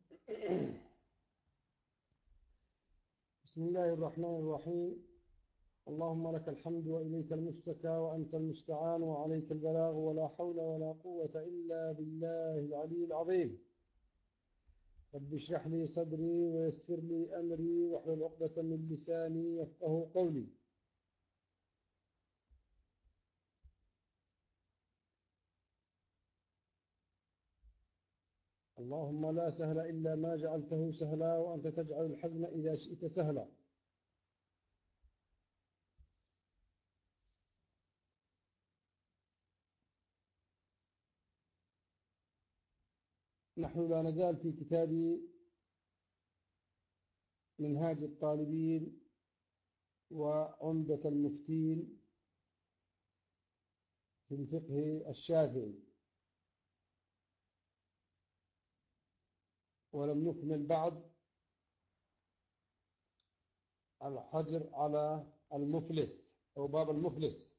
بسم الله الرحمن الرحيم. اللهم لك الحمد وإليك المشتكى وأنت المستعان وعليك البلاغ ولا حول ولا قوة إلا بالله العلي العظيم. رب اشرح لي صدري ويسر لي أمري واحلل عقدة من لساني يفقه قولي. اللهم لا سهل إلا ما جعلته سهلا وأنت تجعل الحزن إذا شئت سهلا. نحن لا نزال في كتاب منهاج الطالبين وعمدة المفتين في الفقه الشافعي، ولم نكمل بعد الحجر على المفلس أو باب المفلس.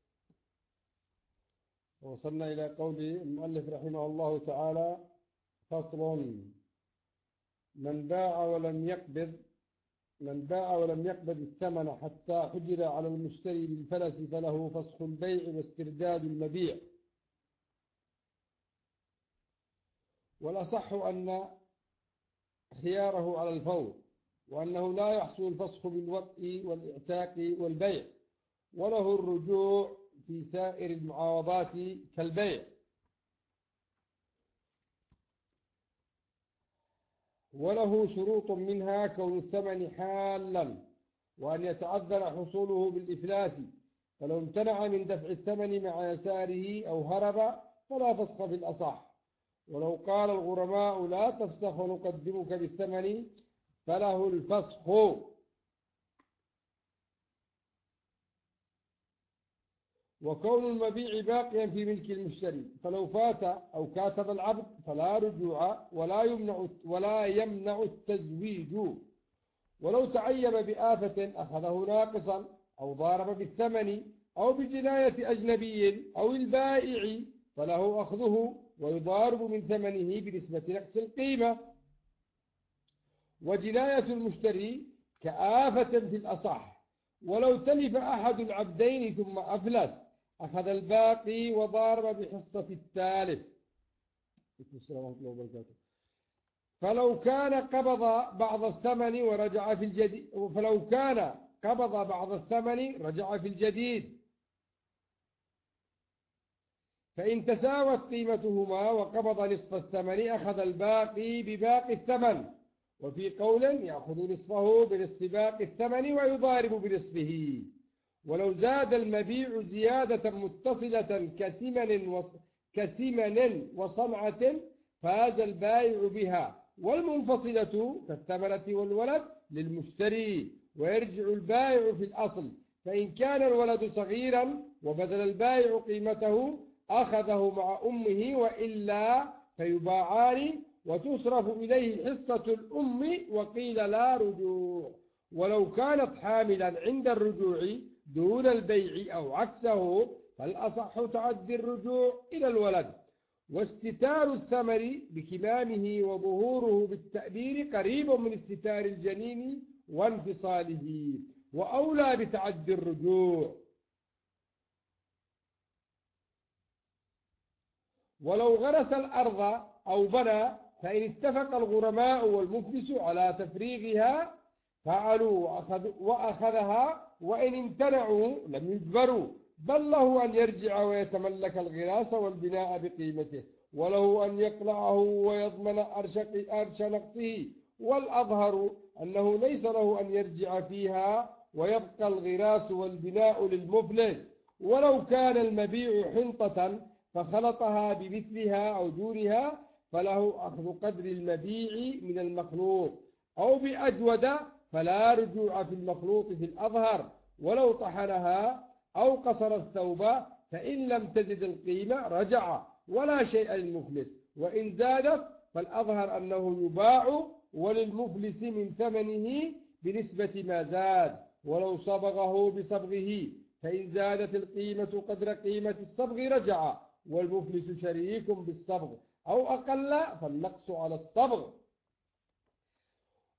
وصلنا إلى قول المؤلف رحمه الله تعالى: فصل: من باع ولم يقبض الثمن حتى حجر على المشتري بالفلس فله فسخ البيع واسترداد المبيع. والأصح أن خياره على الفور، وأنه لا يحصل الفسخ بالوطء والإعتاق والبيع، وله الرجوع في سائر المعاوضات كالبيع. وله شروط منها كون الثمن حالا، وأن يتعذر حصوله بالإفلاس، فلو امتنع من دفع الثمن مع يساره أو هرب فلا فسخ في الأصح. ولو قال الغرماء لا تفسخ ونقدمك بالثمن فله الفسخ. وكون المبيع باقيا في ملك المشتري، فلو فات أو كاتب العبد فلا رجوع ولا يمنع التزويج. ولو تعيب بآفة أخذه ناقصا أو ضارب بالثمن أو بجناية أجنبي أو البائع فله أخذه ويضارب من ثمنه بنسبة نقص القيمة. وجناية المشتري كآفة في الأصح. ولو تلف أحد العبدين ثم أفلس أخذ الباقي وضارب بحصة التالف. فلو كان قبض بعض الثمن ورجع في الجديد رجع في الجديد. فإن تساوت قيمتهما وقبض نصف الثمن أخذ الباقي بباقي الثمن. وفي قول يأخذ نصفه بنصف باقي الثمن ويضارب بنصفه. ولو زاد المبيع زيادة متصلة كثمن وصنعة فاز البائع بها، والمنفصلة كالثمرة والولد للمشتري، ويرجع البائع في الأصل. فإن كان الولد صغيرا وبذل البائع قيمته أخذه مع أمه، وإلا فيباعان وتصرف إليه حصة الأم، وقيل لا رجوع. ولو كانت حاملا عند الرجوع دون البيع أو عكسه فالأصح تعدي الرجوع إلى الولد. واستتار الثمر بكمامه وظهوره بالتأبير قريب من استتار الجنين وانفصاله، وأولى بتعدي الرجوع. ولو غرس الأرض أو بنى فإن اتفق الغرماء والمفلس على تفريغها فعلوا وأخذها، وإن امتنعوا لم يجبروا، بل له أن يرجع ويتملك الغراس والبناء بقيمته، وله أن يقلعه ويضمن أرش نقصه. والأظهر أنه ليس له أن يرجع فيها ويبقى الغراس والبناء للمفلس. ولو كان المبيع حنطة فخلطها بمثلها أو دونها فله أخذ قدر المبيع من المخلوط، أو بأجود فلا رجوع في المخلوط في الأظهر. ولو طحنها أو قصر الثوب فإن لم تزد القيمة رجع ولا شيء للمفلس، وإن زادت فالأظهر أنه يباع وللمفلس من ثمنه بنسبة ما زاد. ولو صبغه بصبغه فإن زادت القيمة قدر قيمة الصبغ رجع، والمفلس شريك بالصبغ، أو أقل فالنقص على الصبغ.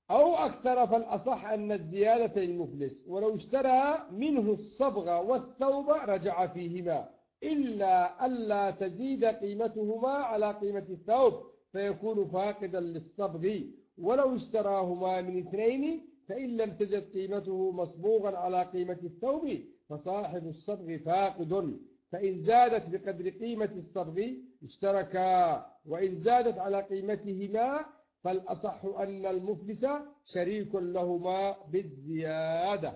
أو أكثر فالأصح أن الزيادة للمفلس، ولو اشترى منه الصبغ والثوب رجع فيهما، إلا ألا تزيد قيمتهما على قيمة الثوب فيكون فاقدا للصبغ، ولو اشتراهما من اثنين فإن لم تزد قيمته مصبوغا على قيمة الثوب فصاحب الصبغ فاقد، فإن زادت بقدر قيمة الصبغ اشتركا، وإن زادت على قيمتهما فالأصح أن المفلس شريك لهما بالزيادة.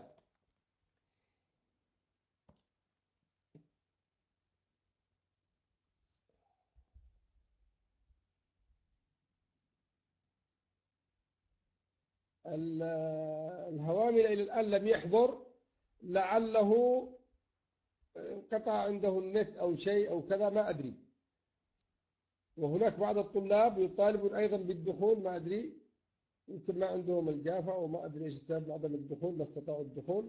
الهوامل إلى الآن لم يحضر، لعله قطع عنده النت أو شيء أو كذا، ما أدري. وهناك بعض الطلاب يطالبون أيضا بالدخول، ما أدري، يمكن ما عندهم الجافة وما أدري إيش السبب عدم الدخول، لا استطاعوا الدخول.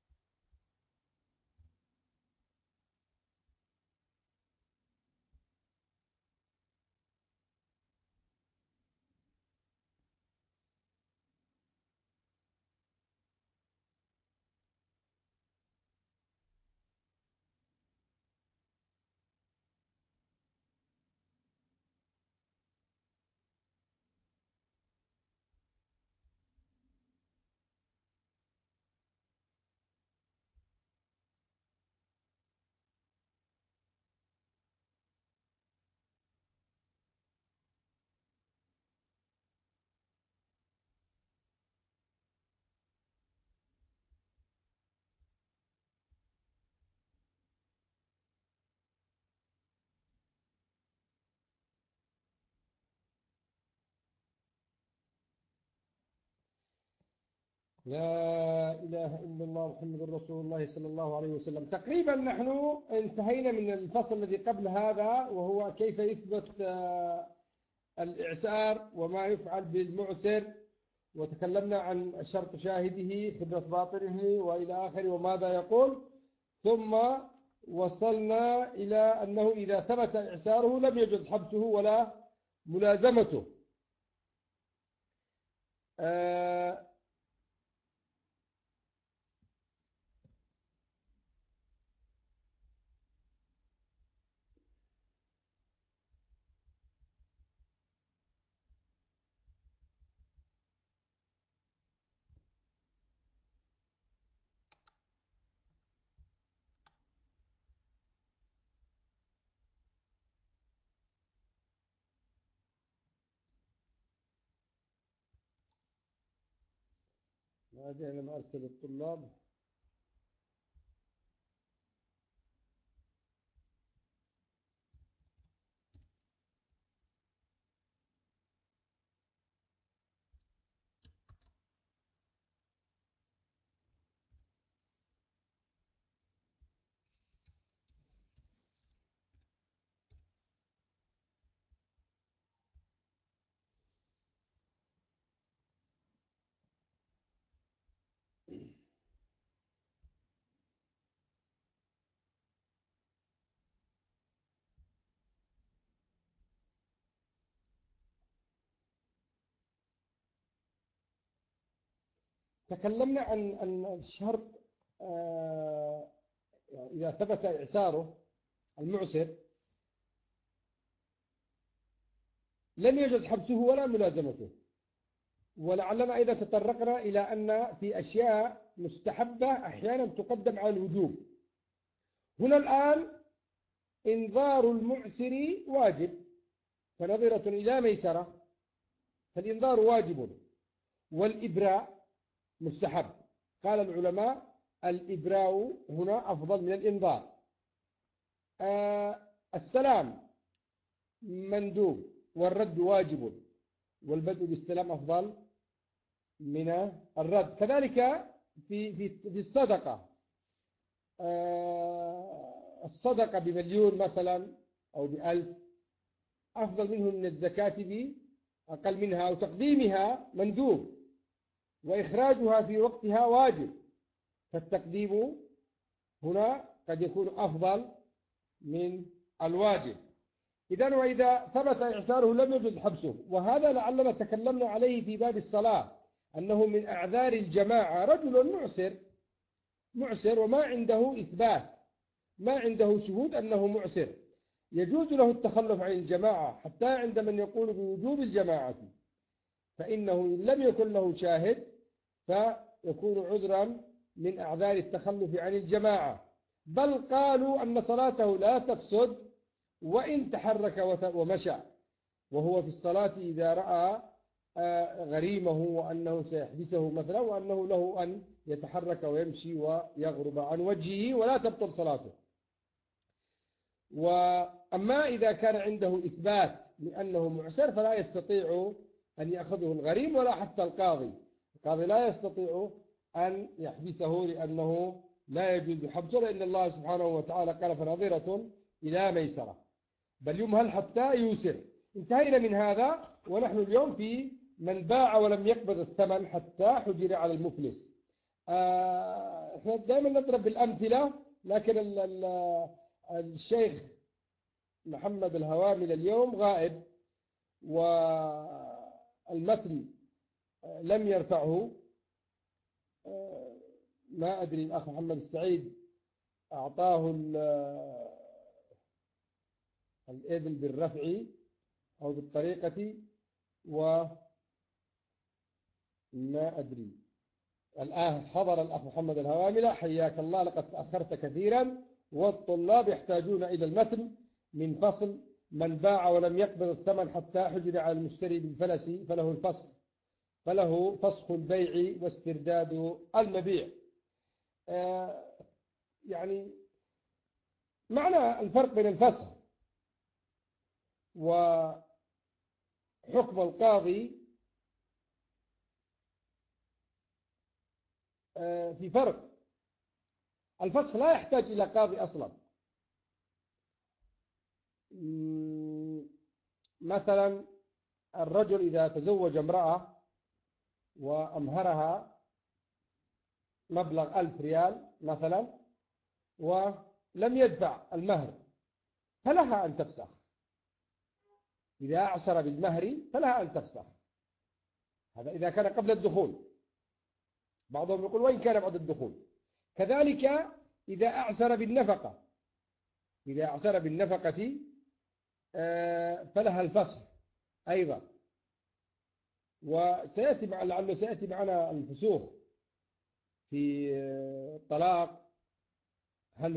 لا إله إلا الله محمد رسول الله صلى الله عليه وسلم. تقريبا نحن انتهينا من الفصل الذي قبل هذا، وهو كيف يثبت الإعسار وما يفعل بالمعسر، وتكلمنا عن شرط شاهده، خبرة باطنه، وإلى آخره، وماذا يقول. ثم وصلنا إلى أنه إذا ثبت إعساره لم يجوز حبسه ولا ملازمته. هذه أنا أرسل الطلاب. تكلمنا عن الشرط إذا ثبت إعساره المعسر لم يجوز حبسه ولا ملازمته. ولعلنا أيضا تطرقنا إلى أن في أشياء مستحبة أحيانا تقدم على الوجوب. هنا الآن إنذار المعسر واجب، فنظرة إلى ميسرة، فالإنذار واجب، والإبراء مستحب. قال العلماء الإبراء هنا أفضل من الإنذار. السلام مندوب والرد واجب، والبدء بالسلام أفضل من الرد. كذلك في الصدقة، الصدقة بمليون مثلا أو ب1000 أفضل منه من الزكاة بأقل منها، أو تقديمها مندوب وإخراجها في وقتها واجب، فالتقديم هنا قد يكون أفضل من الواجب. إذن وإذا ثبت إعساره لم يجوز حبسه، وهذا لعلنا تكلمنا عليه في باب الصلاة، أنه من أعذار الجماعة رجل معسر وما عنده إثبات، ما عنده شهود أنه معسر، يجوز له التخلف عن الجماعة حتى عند من يقول بوجوب الجماعة، فإنه إن لم يكن له شاهد فيكون عذرا من أعذار التخلف عن الجماعة. بل قالوا أن صلاته لا تفسد وإن تحرك ومشى وهو في الصلاة إذا رأى غريمه وأنه سيحبسه مثلا، وأنه له أن يتحرك ويمشي ويغرب عن وجهه ولا تبطل صلاته. وأما إذا كان عنده إثبات لأنه معسر فلا يستطيع أن يأخذه الغريم ولا حتى القاضي لا يستطيع أن يحبسه، لأنه لا يجوز حبسه، لأن الله سبحانه وتعالى قال فنظرة إلى ميسرة، بل يمهل حتى يوسر. انتهينا من هذا ونحن اليوم في من باع ولم يقبض الثمن حتى حجر على المفلس. احنا دائما نضرب بالأمثلة، لكن الشيخ محمد الهوامل اليوم غائب والمتن لم يرفعه. ما أدري الأخ محمد السعيد أعطاه الإذن بالرفع أو بالطريقة وما أدري. الآن حضر الأخ محمد الهوامل، حياك الله، لقد تأخرت كثيرا، والطلاب يحتاجون إلى المتن من فصل من باع ولم يقبض الثمن حتى حجر على المشتري بالفلس فله فسخ البيع واسترداد المبيع. يعني معنى الفرق بين الفسخ وحكم القاضي في فرق. الفسخ لا يحتاج إلى قاضي أصلا. مثلا الرجل إذا تزوج امرأة وأمهرها مبلغ 1000 ريال مثلا ولم يدفع المهر فلها أن تفسخ. إذا أعسر بالمهر فلها أن تفسخ. هذا إذا كان قبل الدخول. بعضهم يقول وإن كان بعد الدخول. كذلك إذا أعسر بالنفقة، فلها الفسخ أيضا. وسيأتي لعله سيأتي معنا الفسوخ في الطلاق. هل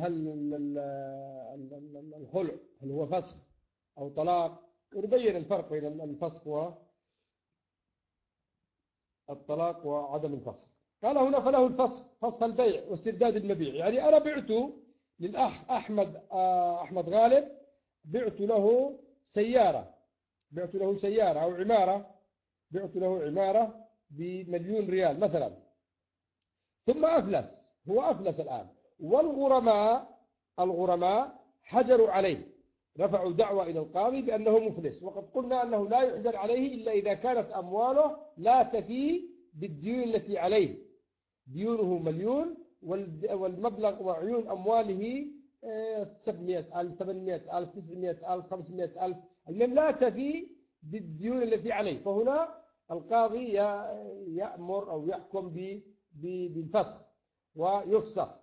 الخلع هل هو فسخ أو طلاق، ونبين الفرق بين الفسخ والطلاق وعدم الفسخ. قال هنا فله الفسخ، فسخ البيع واسترداد المبيع. يعني أنا بعت للأخ أحمد غالب، بعت له سيارة أو عمارة، بعت له عمارة ب1,000,000 ريال مثلا، ثم أفلس، هو أفلس الآن، والغرماء حجروا عليه، رفعوا دعوة إلى القاضي بأنه مفلس. وقد قلنا أنه لا يحجر عليه إلا إذا كانت أمواله لا تفي بالديون التي عليه. ديونه 1,000,000 والمبلغ وعيون أمواله 700,000 800,000 900,000 500,000، المهم لا تفي بالديون التي عليه. فهنا القاضي يأمر أو يحكم بالفسخ ويفسخ،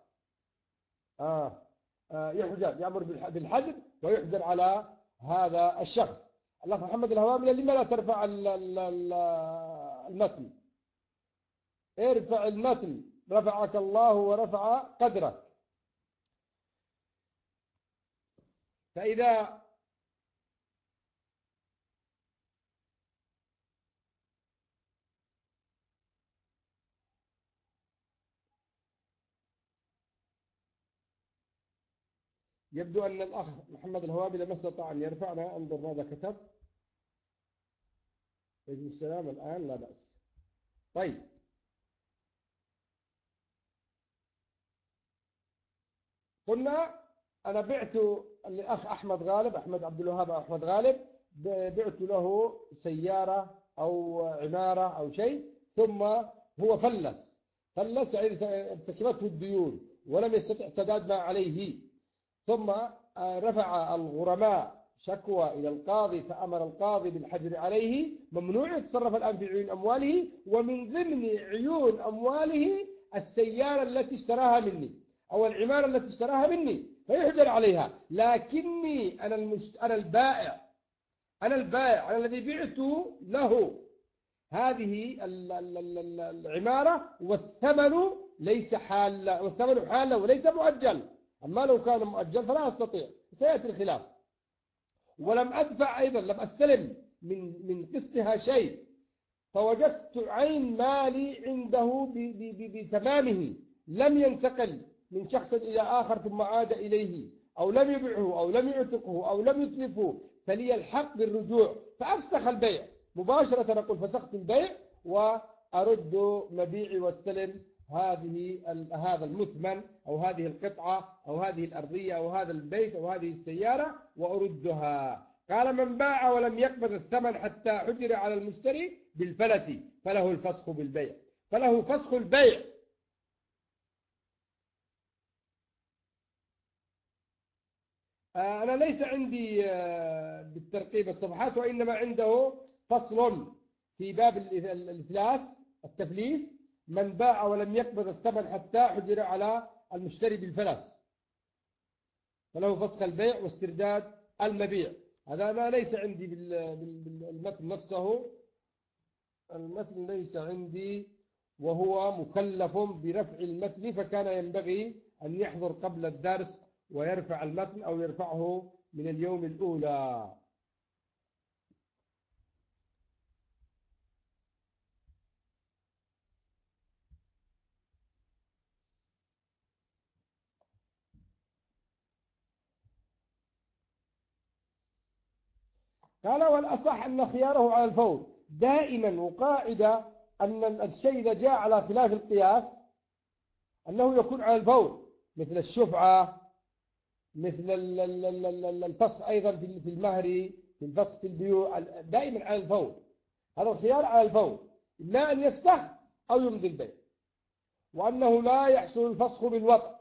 يأمر بالحجر ويحجر على هذا الشخص. الأخ محمد الهوامل لما لا ترفع المتن؟ ارفع المتن رفعك الله ورفع قدرك. فإذا يبدو أن الأخ محمد الهوامل ما استطاع أن يرفعنا. انظر ماذا كتب. يجب السلام الآن لا بأس. طيب، قلنا أنا بعت للأخ أحمد عبد الوهاب أحمد غالب، بعت له سيارة أو عمارة أو شيء، ثم هو فلس يعني ارتكبته الديون ولم يستطع سداد ما عليه، ثم رفع الغرماء شكوى إلى القاضي فأمر القاضي بالحجر عليه، ممنوع يتصرف الآن في عيون أمواله، ومن ضمن عيون أمواله السيارة التي اشتراها مني أو العمارة التي اشتراها مني، فيحجر عليها. لكني أنا البائع، أنا الذي بعت له هذه العمارة، والثمن ليس حالا، والثمن حالا وليس مؤجل. أما لو كان مؤجل فلا أستطيع، سيأتي الخلاف. ولم أدفع أيضا، لم أستلم من قسطها شيء، فوجدت عين مالي عنده بتمامه، لم ينتقل من شخص إلى آخر ثم عاد إليه، أو لم يبيعه أو لم يعتقه أو لم يتلفه، فلي الحق بالرجوع، فأفسخ البيع مباشرة. نقول فسخت البيع وأرد مبيعي واستلم هذا المثمن أو هذه القطعة أو هذه الأرضية أو هذا البيت أو هذه السيارة وأردها. قال: من باع ولم يقبض الثمن حتى حجر على المشتري بالفلس فله الفسخ بالبيع، فله فسخ البيع. أنا ليس عندي بالترقيب الصفحات، وإنما عنده فصل في باب الإفلاس التفليس: من باع ولم يقبض الثمن حتى حجر على المشتري بالفلس فله فسخ البيع واسترداد المبيع. هذا أنا ليس عندي بالمتن نفسه، المتن ليس عندي، وهو مكلف برفع المتن، فكان ينبغي أن يحضر قبل الدرس ويرفع المتن أو يرفعه من اليوم الأولى. قال: والأصح أن خياره على الفور دائما، وقاعدة أن الشيء إذا جاء على خلاف القياس أنه يكون على الفور، مثل الشفعة، مثل الفسخ أيضا في المهر، في الفسخ في البيوع، دائما على الفور. هذا الخيار على الفور، إما أن يفسخ أو يمضي البيع. وأنه لا يحصل الفسخ بالوطء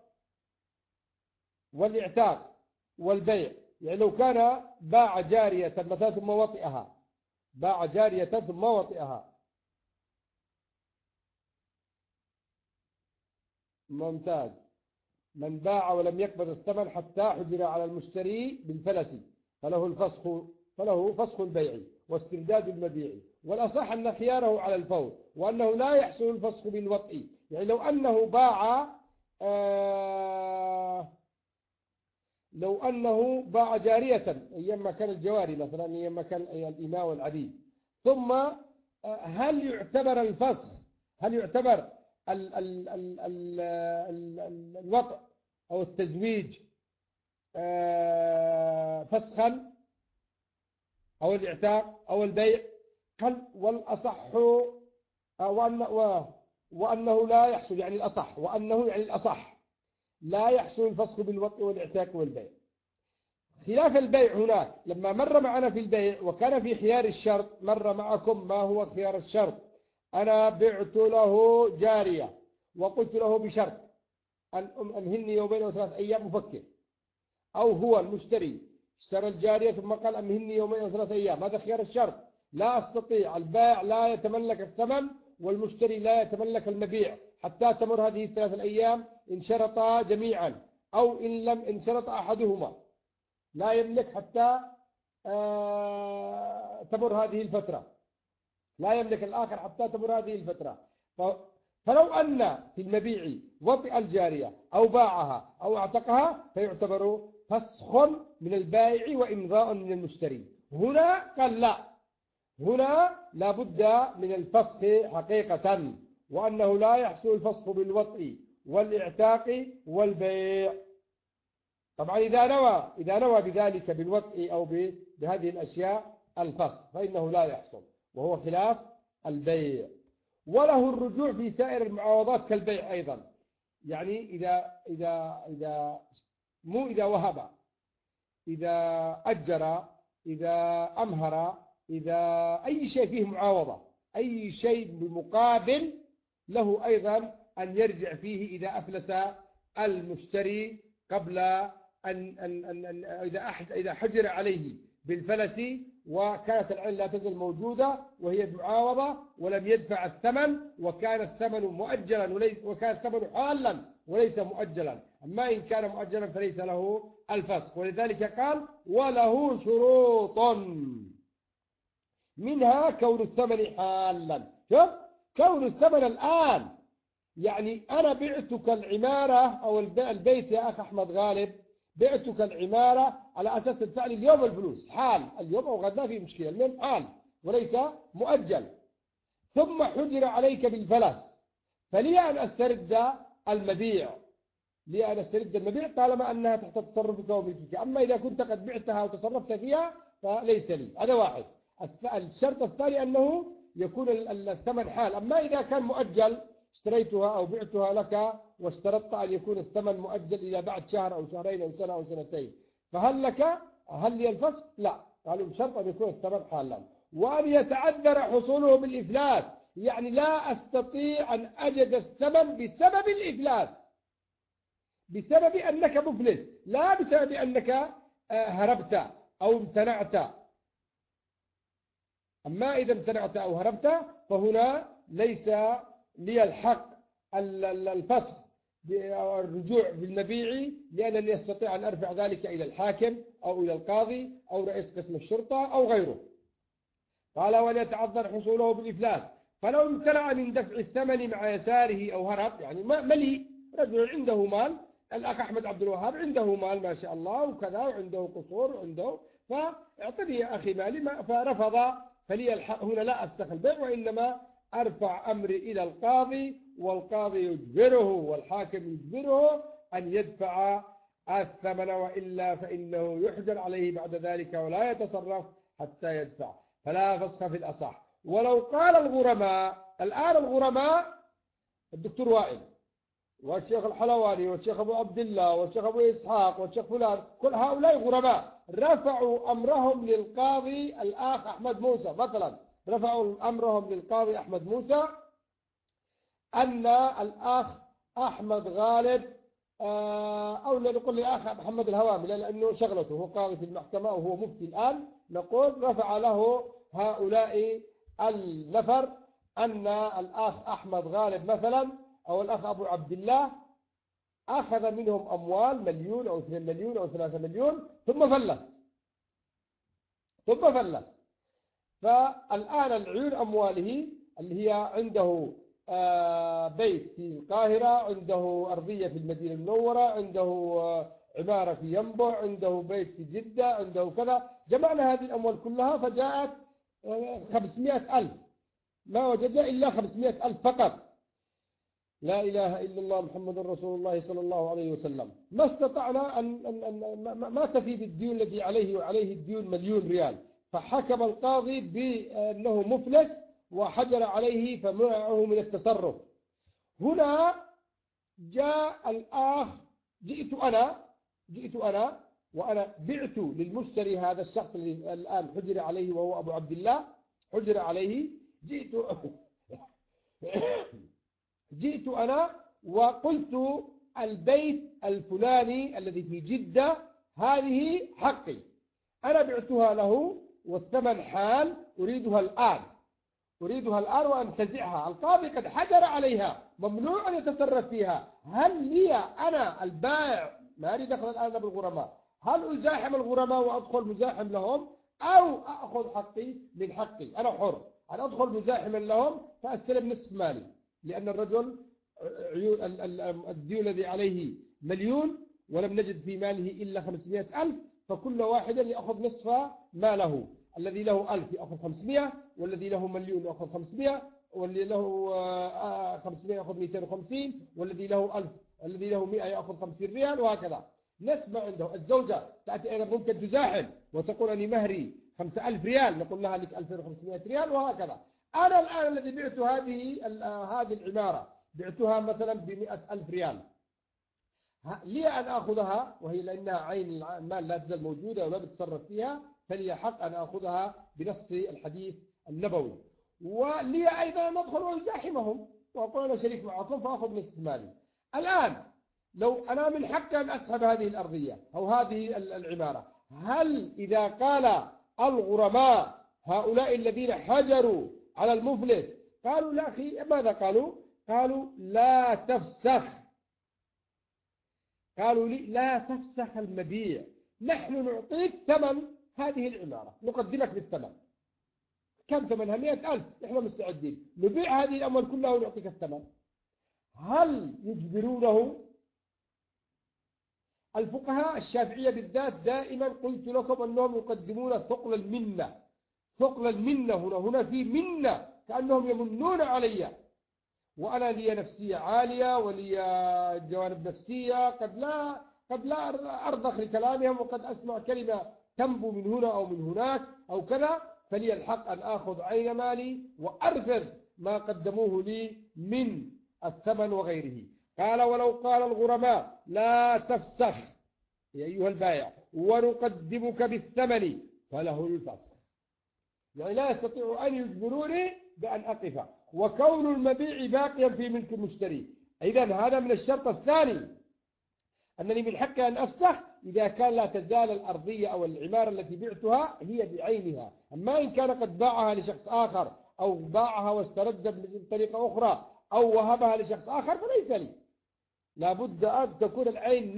والاعتاق والبيع، يعني لو كان باع جارية مثلا ثم وطئها، باع جارية ثم وطئها. ممتاز. من باع ولم يقبض الثمن حتى حجر على المشتري بالفلس فله فسخ البيع واسترداد المبيع. والأصح أن خياره على الفور، وأنه لا يحصل الفسخ بالوطء، يعني لو أنه باع جارية أيام ما كان الجواري، مثلا أيام ما كان الإماء والعبيد، ثم هل يعتبر الفسخ، هل يعتبر الوطء أو التزويج فسخا أو الاعتاق أو البيع؟ قال: والأصح وأنه لا يحصل، يعني الأصح، وأنه يعني الأصح لا يحصل الفسخ بالوطء والاعتاق والبيع. خلاف البيع هناك، لما مر معنا في البيع وكان في خيار الشرط، مر معكم ما هو خيار الشرط. أنا بعت له جارية وقلت له بشرط أن أمهلني يومين أو 3 أيام مفكر، أو هو المشتري اشترى الجارية ثم قال أمهلني يومين أو 3 أيام، هذا خيار الشرط. لا أستطيع، البائع لا يتملك الثمن والمشتري لا يتملك المبيع حتى تمر هذه 3 الأيام، إن شرطا جميعا أو إن شرط أحدهما لا يملك حتى تمر هذه الفترة، لا يملك الآخر حتى تمر هذه الفترة. فلو أن في المبيع وطئ الجارية أو باعها أو اعتقها فيعتبر فسخ من البائع وإمضاء من المشتري. هنا قال لا، هنا لابد من الفسخ حقيقة، وأنه لا يحصل الفسخ بالوطء والاعتاق والبيع. طبعا إذا نوى بذلك بالوطء أو بهذه الأشياء الفسخ فإنه لا يحصل، وهو خلاف البيع. وله الرجوع في سائر المعاوضات كالبيع أيضا، يعني إذا وهب، إذا أجر، إذا أمهر، إذا أي شيء فيه معاوضة، أي شيء بمقابل، له أيضا أن يرجع فيه إذا أفلس المشتري قبل إذا حجر عليه بالفلس وكانت العين لا تزال موجودة وهي معاوضة ولم يدفع الثمن وكان الثمن مؤجلا وكان الثمن حالا وليس مؤجلا. أما إن كان مؤجلا فليس له الفسخ. ولذلك قال وله شروط منها كون الثمن حالا. شوف كون الثمن الآن، يعني أنا بعتك العمارة أو البيت يا أخ أحمد غالب، بعتك العمارة على أساس تدفع لي اليوم الفلوس حال، اليوم أو غدا في مشكلة، المهم حال وليس مؤجل، ثم حجر عليك بالفلس، فلي أن أسترد المبيع، لي أن أسترد المبيع طالما أنها تحت تصرفك وملكك. أما إذا كنت قد بعتها وتصرفت فيها فليس لي. هذا واحد. الشرط الثاني أنه يكون الثمن حال. أما إذا كان مؤجل، اشتريتها أو بعتها لك واشترطت أن يكون الثمن مؤجل إلى بعد شهر أو شهرين أو سنة أو سنتين، هل لي الفسخ؟ لا، قالوا بشرط أن يكون الثمن حالا، وأن يتعذر حصوله بالإفلاس، يعني لا أستطيع أن أجد الثمن بسبب الإفلاس، بسبب أنك مفلس، لا بسبب أنك هربت أو امتنعت. أما إذا امتنعت أو هربت فهنا ليس لي الحق الفسخ أو الرجوع بالمبيع، لأنني أستطيع أن أرفع ذلك إلى الحاكم أو إلى القاضي أو رئيس قسم الشرطة أو غيره. قال وأن يتعذر حصوله بالإفلاس، فلو امتنع من دفع الثمن مع يساره أو هرب، يعني مليء رجل عنده مال، الأخ أحمد عبد الوهاب عنده مال ما شاء الله وكذا وعنده قصور وعنده، فاعطني يا أخي مالي، فرفض، فلي الحق هنا لا أفسخ البيع، وإنما أرفع أمري إلى القاضي، والقاضي يجبره والحاكم يجبره أن يدفع الثمن، وإلا فإنه يحجر عليه بعد ذلك ولا يتصرف حتى يدفع، فلا فسخ في الأصح. ولو قال الغرماء، الآن الغرماء الدكتور وائل والشيخ الحلواني والشيخ أبو عبد الله والشيخ أبو إسحاق والشيخ فلان، كل هؤلاء غرماء رفعوا أمرهم للقاضي الآخ أحمد موسى مثلا، رفعوا أمرهم للقاضي أحمد موسى أن الآخ أحمد غالب أو نقول للآخ محمد الهوامي لأنه شغلته هو قاضي في المحكمة وهو مفتي الآن، نقول رفع له هؤلاء النفر أن الآخ أحمد غالب مثلا أو الأخ أبو عبد الله أخذ منهم أموال 1,000,000 أو 2,000,000 أو 3,000,000 ثم فلس. فالآن العيون أمواله اللي هي عنده بيت في القاهرة، عنده أرضية في المدينة المنورة، عنده عمارة في ينبع، عنده بيت في جدة، عنده كذا، جمعنا هذه الأموال كلها فجاءت 500,000، ما وجدنا إلا 500,000 فقط. لا إله إلا الله محمد رسول الله صلى الله عليه وسلم. ما استطعنا ما تفيد الديون الذي عليه وعليه الديون 1,000,000 ريال، فحكم القاضي بأنه مفلس وحجر عليه فمنعه من التصرف. هنا جاء الآخ، جئت أنا وأنا بعت للمشتري هذا الشخص اللي الآن حجر عليه وهو أبو عبد الله، حجر عليه، جئت أنا وقلت البيت الفلاني الذي في جدة هذه حقي، أنا بعتها له والثمن حال، أريدها الآن وأنتزعها، القاضي قد حجر عليها، ممنوع أن يتصرف فيها. هل لي أنا البائع، ما أريد أخذ الآن بالغرماء، هل أزاحم الغرماء وأدخل مزاحم لهم أو أخذ حقي من حقي؟ أنا حر أن أدخل مزاحما لهم فأستلم نصف مالي، لأن الرجل الديون الذي عليه 1,000,000 ولم نجد في ماله إلا 500,000، فكل واحد يأخذ نصف ماله، الذي له 1000 يأخذ 500، والذي له 1,000,000 يأخذ 500، والذي له 500 يأخذ 250، والذي له 1000 الذي له 100 يأخذ 50 ريال، وهكذا نصف ما عنده. الزوجة تأتي أيضا ممكن تزاحم وتقول أني مهري 5,000 ريال، نقول لها لك 2,500 ريال، وهكذا. أنا الآن الذي بعت هذه العمارة بعتها مثلا ب100,000 ريال، لي أن أخذها، وهي لأنها عين المال لا تزال موجودة ولا بتصرف فيها، فلي حق أن أخذها بنص الحديث النبوي، ولي أيضا أن أدخل وأزاحمهم وأقول أنا شريك معكم فأخذ نصف مالي. الآن لو أنا من حقي أن أسحب هذه الأرضية أو هذه العمارة، هل إذا قال الغرماء هؤلاء الذين حجروا على المفلس قالوا لا أخي، ماذا قالوا؟ قالوا لا تفسخ، قالوا لي لا تفسخ المبيع، نحن نعطيك ثمن هذه العمارة، نقدمك بالثمن. كم ثمنها؟ 100,000، نحن مستعدين نبيع هذه الأموال كلها ونعطيك الثمن. هل يجبرونه؟ الفقهاء الشافعية بالذات دائما قلت لكم أنهم يقدمون ثقل المنة، ثقل المنة هنا في منة، كأنهم يمنون علي، وأنا لي نفسية عالية ولي جوانب نفسية، قد لا أرضخ لكلامهم، وقد أسمع كلمة تنبو من هنا أو من هناك أو كذا، فلي الحق أن آخذ عين مالي وأرفض ما قدموه لي من الثمن وغيره. قال ولو قال الغرماء لا تفسخ يا أيها البائع ونقدمك بالثمن فله الفسخ، يعني لا يستطيع أن يجبروني بأن أقف، وكون المبيع باقيا في ملك المشتري. إذن هذا من الشرط الثاني، أنني من حقي أن أفسخ إذا كان لا تزال الأرضية أو العمارة التي بعتها هي بعينها. أما إن كان قد باعها لشخص آخر أو باعها واسترد بطريقة أخرى أو وهبها لشخص آخر فليس لي، لابد أن تكون العين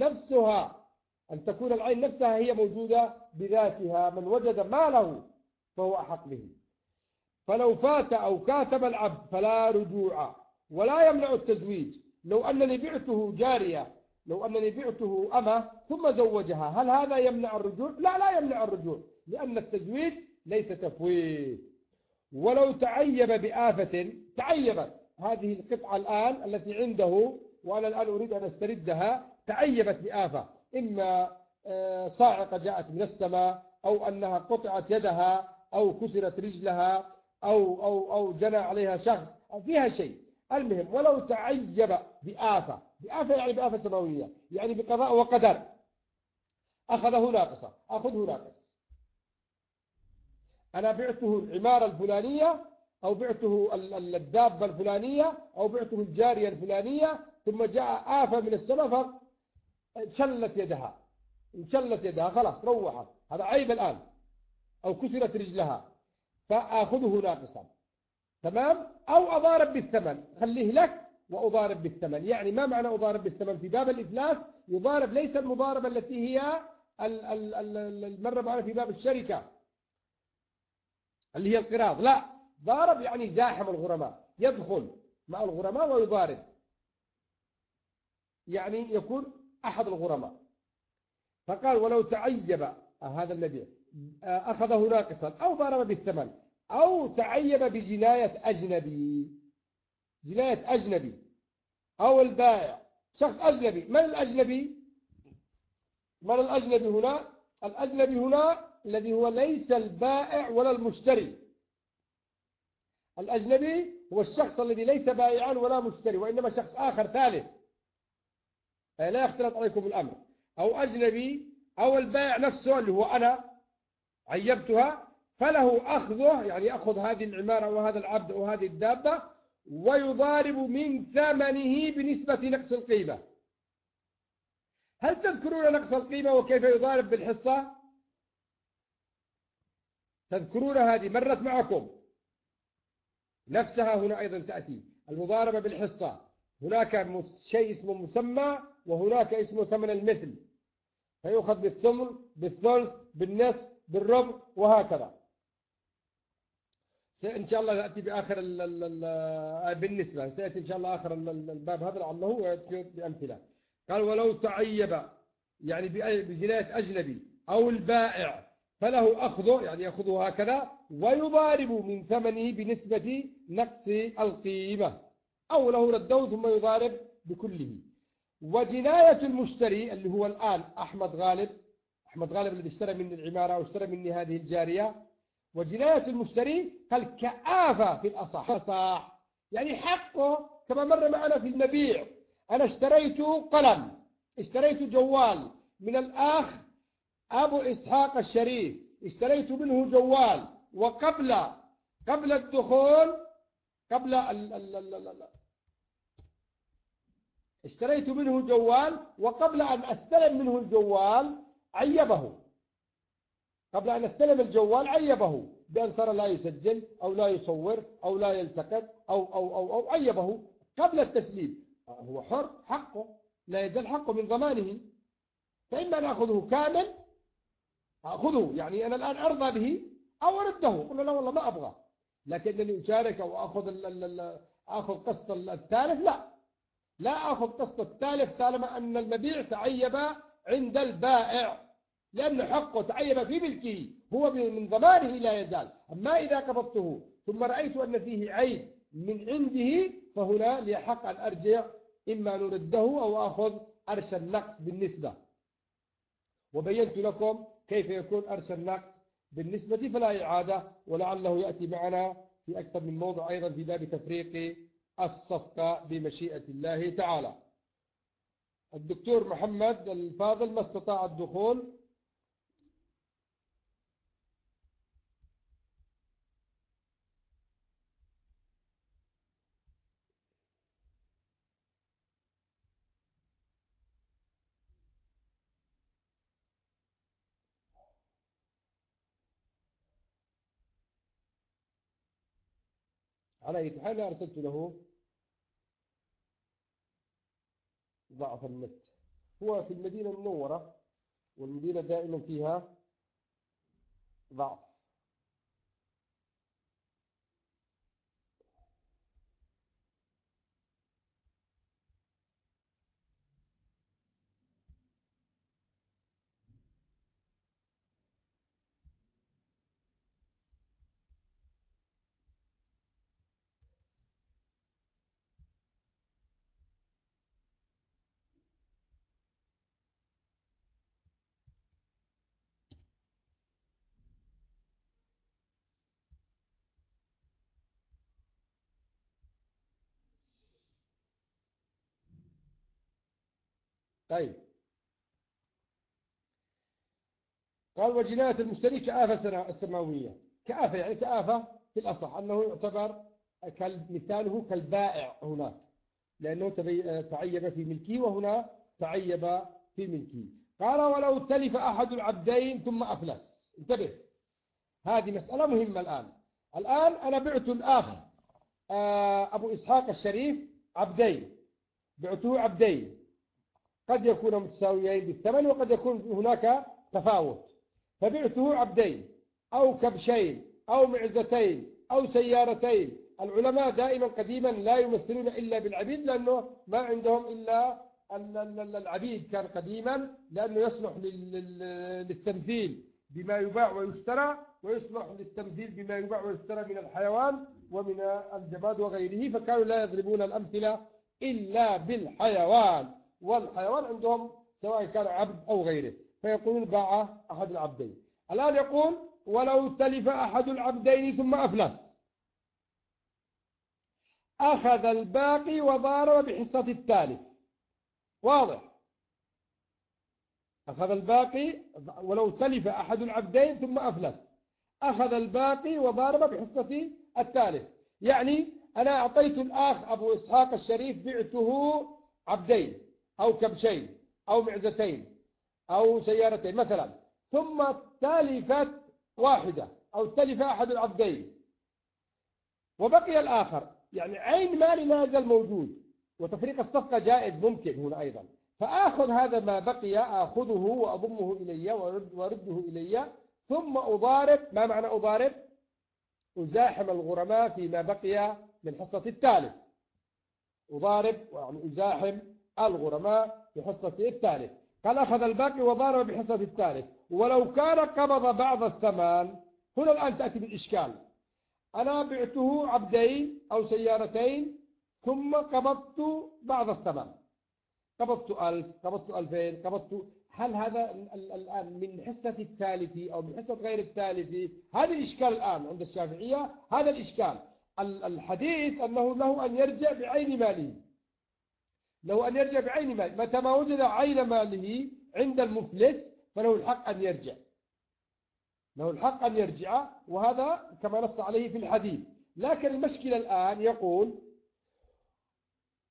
نفسها هي موجودة بذاتها، من وجد ماله فهو أحق به. فلو فات أو كاتب العبد فلا رجوع ولا يمنع التزويج. لو أنني بعته جارية، لو أنني بعته أمة ثم زوجها، هل هذا يمنع الرجوع؟ لا يمنع الرجوع، لأن التزويج ليس تفويت. ولو تعيب بآفة، تعيبت هذه القطعة الآن التي عنده وأنا الآن أريد أن أستردها، تعيبت بآفة، إما صاعقة جاءت من السماء، أو أنها قطعت يدها، أو كسرت رجلها، أو جنى عليها شخص، أو فيها شيء. المهم ولو تعيب بآفة يعني بآفة سماوية، يعني بقضاء وقدر، أخذه ناقصة، أخذه ناقص. أنا بعته العمارة الفلانية، أو بعته الدابة الفلانية، أو بعته الجارية الفلانية، ثم جاء آفة من السماء فانشلت يدها خلاص روحت، هذا عيب الآن، أو كسرت رجلها فآخذه ناقصا، تمام؟ أو أضارب بالثمن، خليه لك وأضارب بالثمن. يعني ما معنى أضارب بالثمن؟ في باب الإفلاس يضارب، ليس المضاربة التي هي المرة معنا في باب الشركة اللي هي القراض، لا، ضارب يعني زاحم الغرماء، يدخل مع الغرماء ويضارب، يعني يكون أحد الغرماء. فقال ولو تعيب هذا المبيع أخذه ناقصا أو ضارب بالثمن، أو تعيب بجناية أجنبي، جناية أجنبي، أو البائع شخص أجنبي. من الأجنبي؟ من الأجنبي هنا؟ الأجنبي هنا الذي هو ليس البائع ولا المشتري. الأجنبي هو الشخص الذي ليس بائعا ولا مشتري، وإنما شخص آخر ثالث، لا يختلط عليكم الأمر. أو أجنبي أو البائع نفسه اللي هو أنا عيبتها، فله أخذه، يعني أخذ هذه العمارة وهذا العبد وهذه الدابة ويضارب من ثمنه بنسبة نقص القيمة. هل تذكرون نقص القيمة وكيف يضارب بالحصة؟ تذكرون هذه مرت معكم، نفسها هنا أيضا تأتي المضاربة بالحصة. هناك شيء اسمه مسمى، وهناك اسمه ثمن المثل، فيؤخذ بالثمن، بالثلث، بالنصف، بالربع، وهكذا. إن شاء الله يأتي بآخر بالنسبة، سيأتي إن شاء الله آخر الباب هذا لعله ويأتي بأمثلة. قال ولو تعيب يعني بجناية أجنبي أو البائع فله أخذه، يعني يأخذه هكذا ويضارب من ثمنه بنسبة نقص القيمة، أو له رده ثم يضارب بكله. وجناية المشتري اللي هو الآن أحمد غالب الذي اشترى مني العمارة واشترى مني هذه الجارية، وجناية المشتري قال كآفة في الأصح، يعني حقه كما مر معنا في المبيع. أنا اشتريت قلم، اشتريت جوال من الأخ أبو إسحاق الشريف، اشتريت منه جوال، وقبل الدخول، قبل اشتريت منه جوال وقبل أن أستلم منه الجوال عيبه، قبل أن أستلم الجوال عيبه بأن صار لا يسجل أو لا يصور أو لا يلتقط أو عيبه قبل التسليم. هو حر، حقه لا يزال حقه من ضمانه، فإما أن أخذه كامل، أخذه يعني أنا الآن أرضى به، أو أرده قلنا لا والله ما أبغى، لكنني أشارك أو أخذ قسط الثالث، لا أخذ قسط الثالث طالما أن المبيع تعيب عند البائع، لأن حقه تعيب في ملكه، هو من ضمانه لا يزال. أما إذا قبضته ثم رأيت أن فيه عيب من عنده، فهنا لي حق أن أرجع، إما نرده أو أخذ أرش النقص بالنسبة. وبينت لكم كيف يكون أرش النقص بالنسبة، فلا إعادة، ولعله يأتي معنا في أكثر من موضع أيضا في باب تفريق الصفقة بمشيئة الله تعالى. الدكتور محمد الفاضل ما استطاع الدخول. على أي حال أرسلت له ضعف النت، هو في المدينة المنورة، والمدينة دائما فيها ضعف. طيب، قال وجناية المشتري كآفة سماوية. كآفة يعني كآفة في الأصح أنه يعتبر مثاله كالبائع هناك، لأنه تعيب في ملكه وهنا تعيب في ملكه. قال ولو تلف أحد العبدين ثم أفلس. انتبه، هذه مسألة مهمة. الآن أنا بعت الآخ أبو إسحاق الشريف عبدين، بعته عبدين، قد يكون متساويين بالثمن وقد يكون هناك تفاوت، فبعته عبدين أو كبشين أو معزتين أو سيارتين. العلماء دائما قديما لا يمثلون إلا بالعبيد، لأنه ما عندهم إلا العبيد كان قديما، لأنه يصلح للتمثيل بما يباع ويشترى، ويصلح للتمثيل بما يباع ويشترى من الحيوان ومن الجماد وغيره، فكانوا لا يضربون الأمثلة إلا بالحيوان، والحيوان عندهم سواء كان عبد أو غيره، فيقولون باع أحد العبدين. الآن يقول ولو تلف أحد العبدين ثم أفلس، أخذ الباقي وضارب بحصة التالف. واضح؟ أخذ الباقي، ولو تلف أحد العبدين ثم أفلس أخذ الباقي وضارب بحصة التالف. يعني أنا أعطيت الآخ أبو إسحاق الشريف، بعته عبدين أو كبشين أو معزتين أو سيارتين مثلا، ثم تلفت واحدة أو تلف أحد العبدين وبقي الآخر، يعني عين مالي لا يزال موجود، وتفريق الصفقة جائز ممكن هنا أيضا. فآخذ هذا ما بقي، آخذه وأضمه إلي وأرده إلي، ثم أضارب. ما معنى أضارب؟ أزاحم الغرماء فيما بقي من حصة التالف. أضارب يعني أزاحم الغرماء بحصة التالف. قال أخذ الباقي وضارب بحصة التالف ولو كان قبض بعض الثمن. هنا الآن تأتي بالإشكال. أنا بعته عبدين أو سيارتين ثم قبضت بعض الثمن، قبضت 1000، قبضت 2000، قبضت. هل هذا الآن من حصة الثالث أو من حصة غير الثالث؟ هذا الإشكال الآن عند الشافعية، هذا الإشكال. الحديث أنه له أن يرجع بعين ماله، له أن يرجع بعين ماله. متى ما وجد عين ماله عند المفلس فله الحق أن يرجع، له الحق أن يرجع، وهذا كما نص عليه في الحديث. لكن المشكلة الآن يقول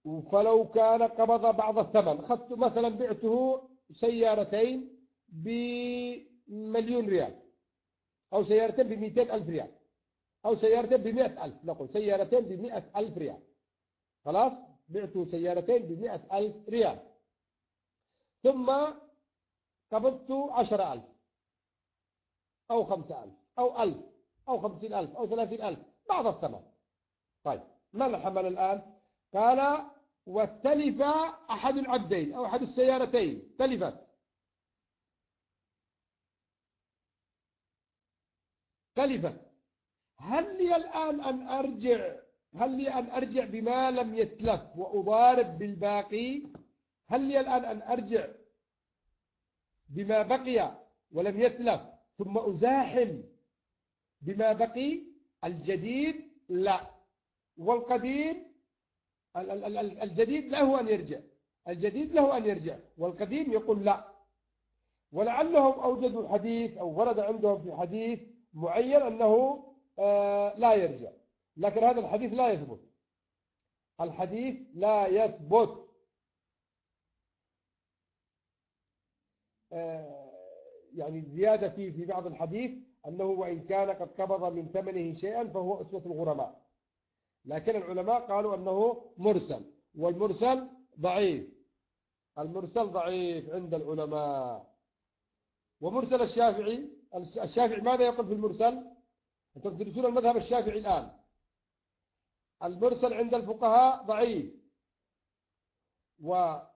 فلو كان قبض بعض الثمن، أخذت مثلا بعته سيارتين بمليون ريال، أو سيارتين ب200,000 ريال، أو سيارتين ب100,000، نقول سيارتين ب100,000 ريال، خلاص بعته سيارتين ب100,000 ريال، ثم قبضت 10,000 أو 5,000 أو 1,000 أو 50,000 أو 30,000 بعض الثمن. طيب ما الحمل الآن؟ قال وتلف أحد العبدين أو أحد السيارتين، تلفت، هل لي الآن أن أرجع بما لم يتلف وأضارب بالباقي؟ هل لي الآن أن أرجع بما بقي ولم يتلف ثم أزاحم بما بقي الجديد؟ لا. والقديم الجديد له أن يرجع، والقديم يقول لا. ولعلهم أوجدوا حديث أو ورد عندهم في حديث معين أنه لا يرجع، لكن هذا الحديث لا يثبت، يعني زيادة في بعض الحديث أنه وإن كان قد قبض من ثمنه شيئا فهو أسوة الغرماء، لكن العلماء قالوا أنه مرسل، والمرسل ضعيف، عند العلماء. ومرسل الشافعي ماذا يقول في المرسل؟ أنتم تدرسون المذهب الشافعي الآن. المرسل عند الفقهاء ضعيف. وماذا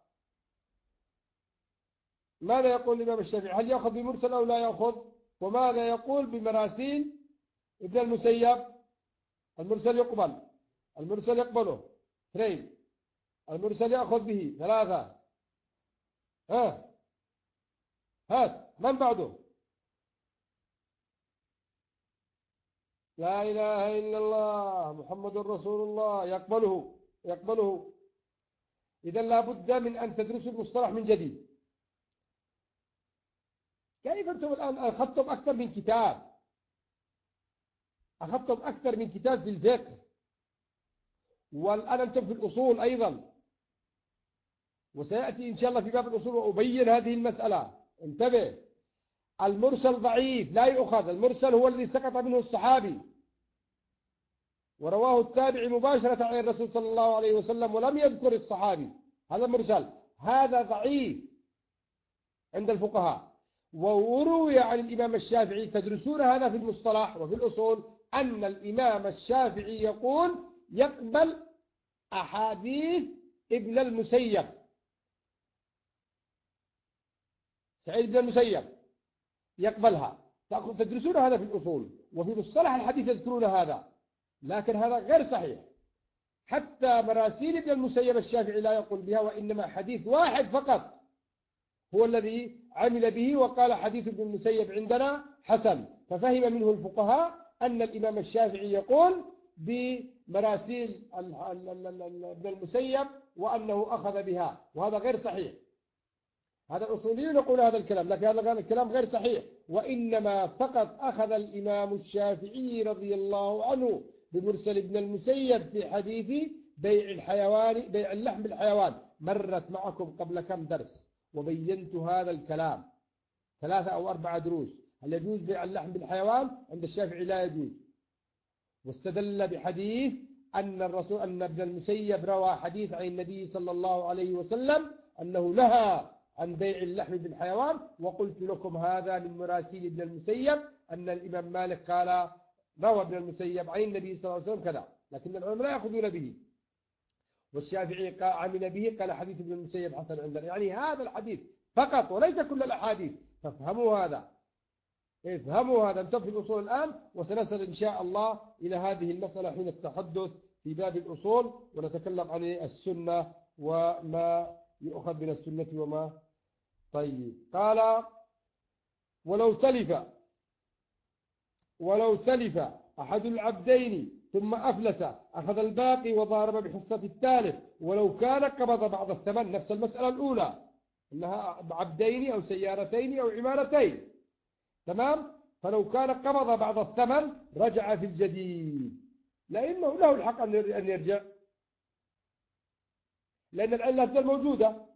يقول الإمام الشافعي؟ هل يأخذ بمرسل أو لا يأخذ؟ وماذا يقول بمراسيل ابن المسيب؟ المرسل يقبل، المرسل يقبله 2، المرسل يأخذ به 3. هات من بعده؟ لا إله إلا الله محمد رسول الله، يقبله. إذا لا بد من أن تدرسوا المصطلح من جديد. كيف أنتم الآن أخذتم أكثر من كتاب في الفقه، والآن أنتم في الأصول أيضا، وسيأتي إن شاء الله في باب الأصول وأبين هذه المسألة. انتبه، المرسل ضعيف لا يؤخذ. المرسل هو الذي سقط منه الصحابي ورواه التابعي مباشرة عن الرسول صلى الله عليه وسلم ولم يذكر الصحابي، هذا مرسل، هذا ضعيف عند الفقهاء. وروي عن الإمام الشافعي، تدرسون هذا في المصطلح وفي الأصول، أن الإمام الشافعي يقول يقبل أحاديث ابن المسيب، سعيد بن المسيب يقبلها. تدرسون هذا في الأصول، وفي مصطلح الحديث يذكرون هذا، لكن هذا غير صحيح. حتى مراسيل ابن المسيب الشافعي لا يقول بها، وإنما حديث واحد فقط هو الذي عمل به وقال حديث ابن المسيب عندنا حسن، ففهم منه الفقهاء أن الإمام الشافعي يقول بمراسيل ابن المسيب وأنه أخذ بها، وهذا غير صحيح. هذا الأصوليون يقول هذا الكلام، لكن هذا الكلام غير صحيح. وإنما فقط أخذ الإمام الشافعي رضي الله عنه بمرسل ابن المسيب في حديث بيع اللحم بالحيوان. مرت معكم قبل كم درس وبينت هذا الكلام، 3 أو 4 دروس. هل يجوز بيع اللحم بالحيوان؟ عند الشافعي لا يجوز. واستدل بحديث أن ابن المسيب روى حديث عن النبي صلى الله عليه وسلم أنه نهى عن بيع اللحم بالحيوان. وقلت لكم هذا من مراسيل ابن المسيب، أن الإمام مالك قال روى ابن المسيب عن النبي صلى الله عليه وسلم كذا، لكن العلماء لا يأخذون به. والشافعي عمل به، قال حديث ابن المسيب حسن عندنا، يعني هذا الحديث فقط وليس كل الأحاديث. فافهموا هذا، انتم في الأصول الآن، وسنصل إن شاء الله إلى هذه المسألة حين التحدث في باب الأصول، ونتكلم عن السنة وما يؤخذ من السنة وما. طيب، قال ولو تلف أحد العبدين ثم أفلس أخذ الباقي وضارب بحصة التالف، ولو كان قبض بعض الثمن. نفس المسألة الأولى، إنها عبدين أو سيارتين أو عمارتين، تمام. فلو كان قبض بعض الثمن رجع في الجديد، لأنه له الحق أن يرجع. لأن العلة تظل موجودة.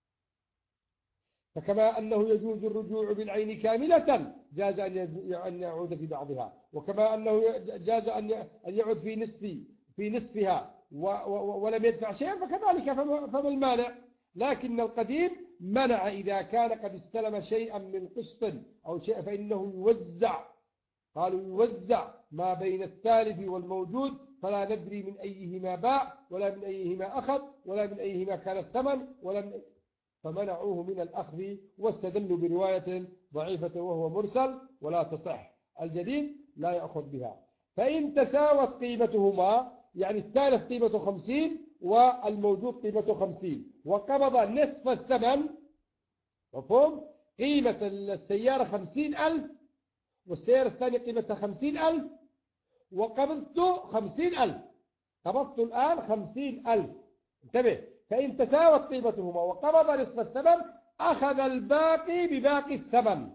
فكما أنه يجوز الرجوع بالعين كاملة جاز أن يعود في بعضها، وكما أنه جاز أن يعود في نصفها ولم يدفع شيئا، فكذلك فما المانع. لكن القديم منع إذا كان قد استلم شيئا من قسط أو شيء فإنه يوزع، قالوا يوزع ما بين التالف والموجود، فلا ندري من أيهما باع ولا من أيهما أخذ ولا من أيهما كان الثمن فمنعوه من الأخذ، واستدلوا برواية ضعيفة وهو مرسل ولا تصح. الجديد لا يأخذ بها. فإن تساوت قيمتهما، يعني التالف قيمته 50 والموجود قيمته 50، وقبض نصف الثمن، مفهوم؟ قيمة السيارة 50,000 والسيارة الثانية قيمتها 50,000 وقبضته 50,000، قبضت الآن 50,000. انتبه. فإن تساوت قيمتهما وقبض نصف الثمن أخذ الباقي بباقي الثمن.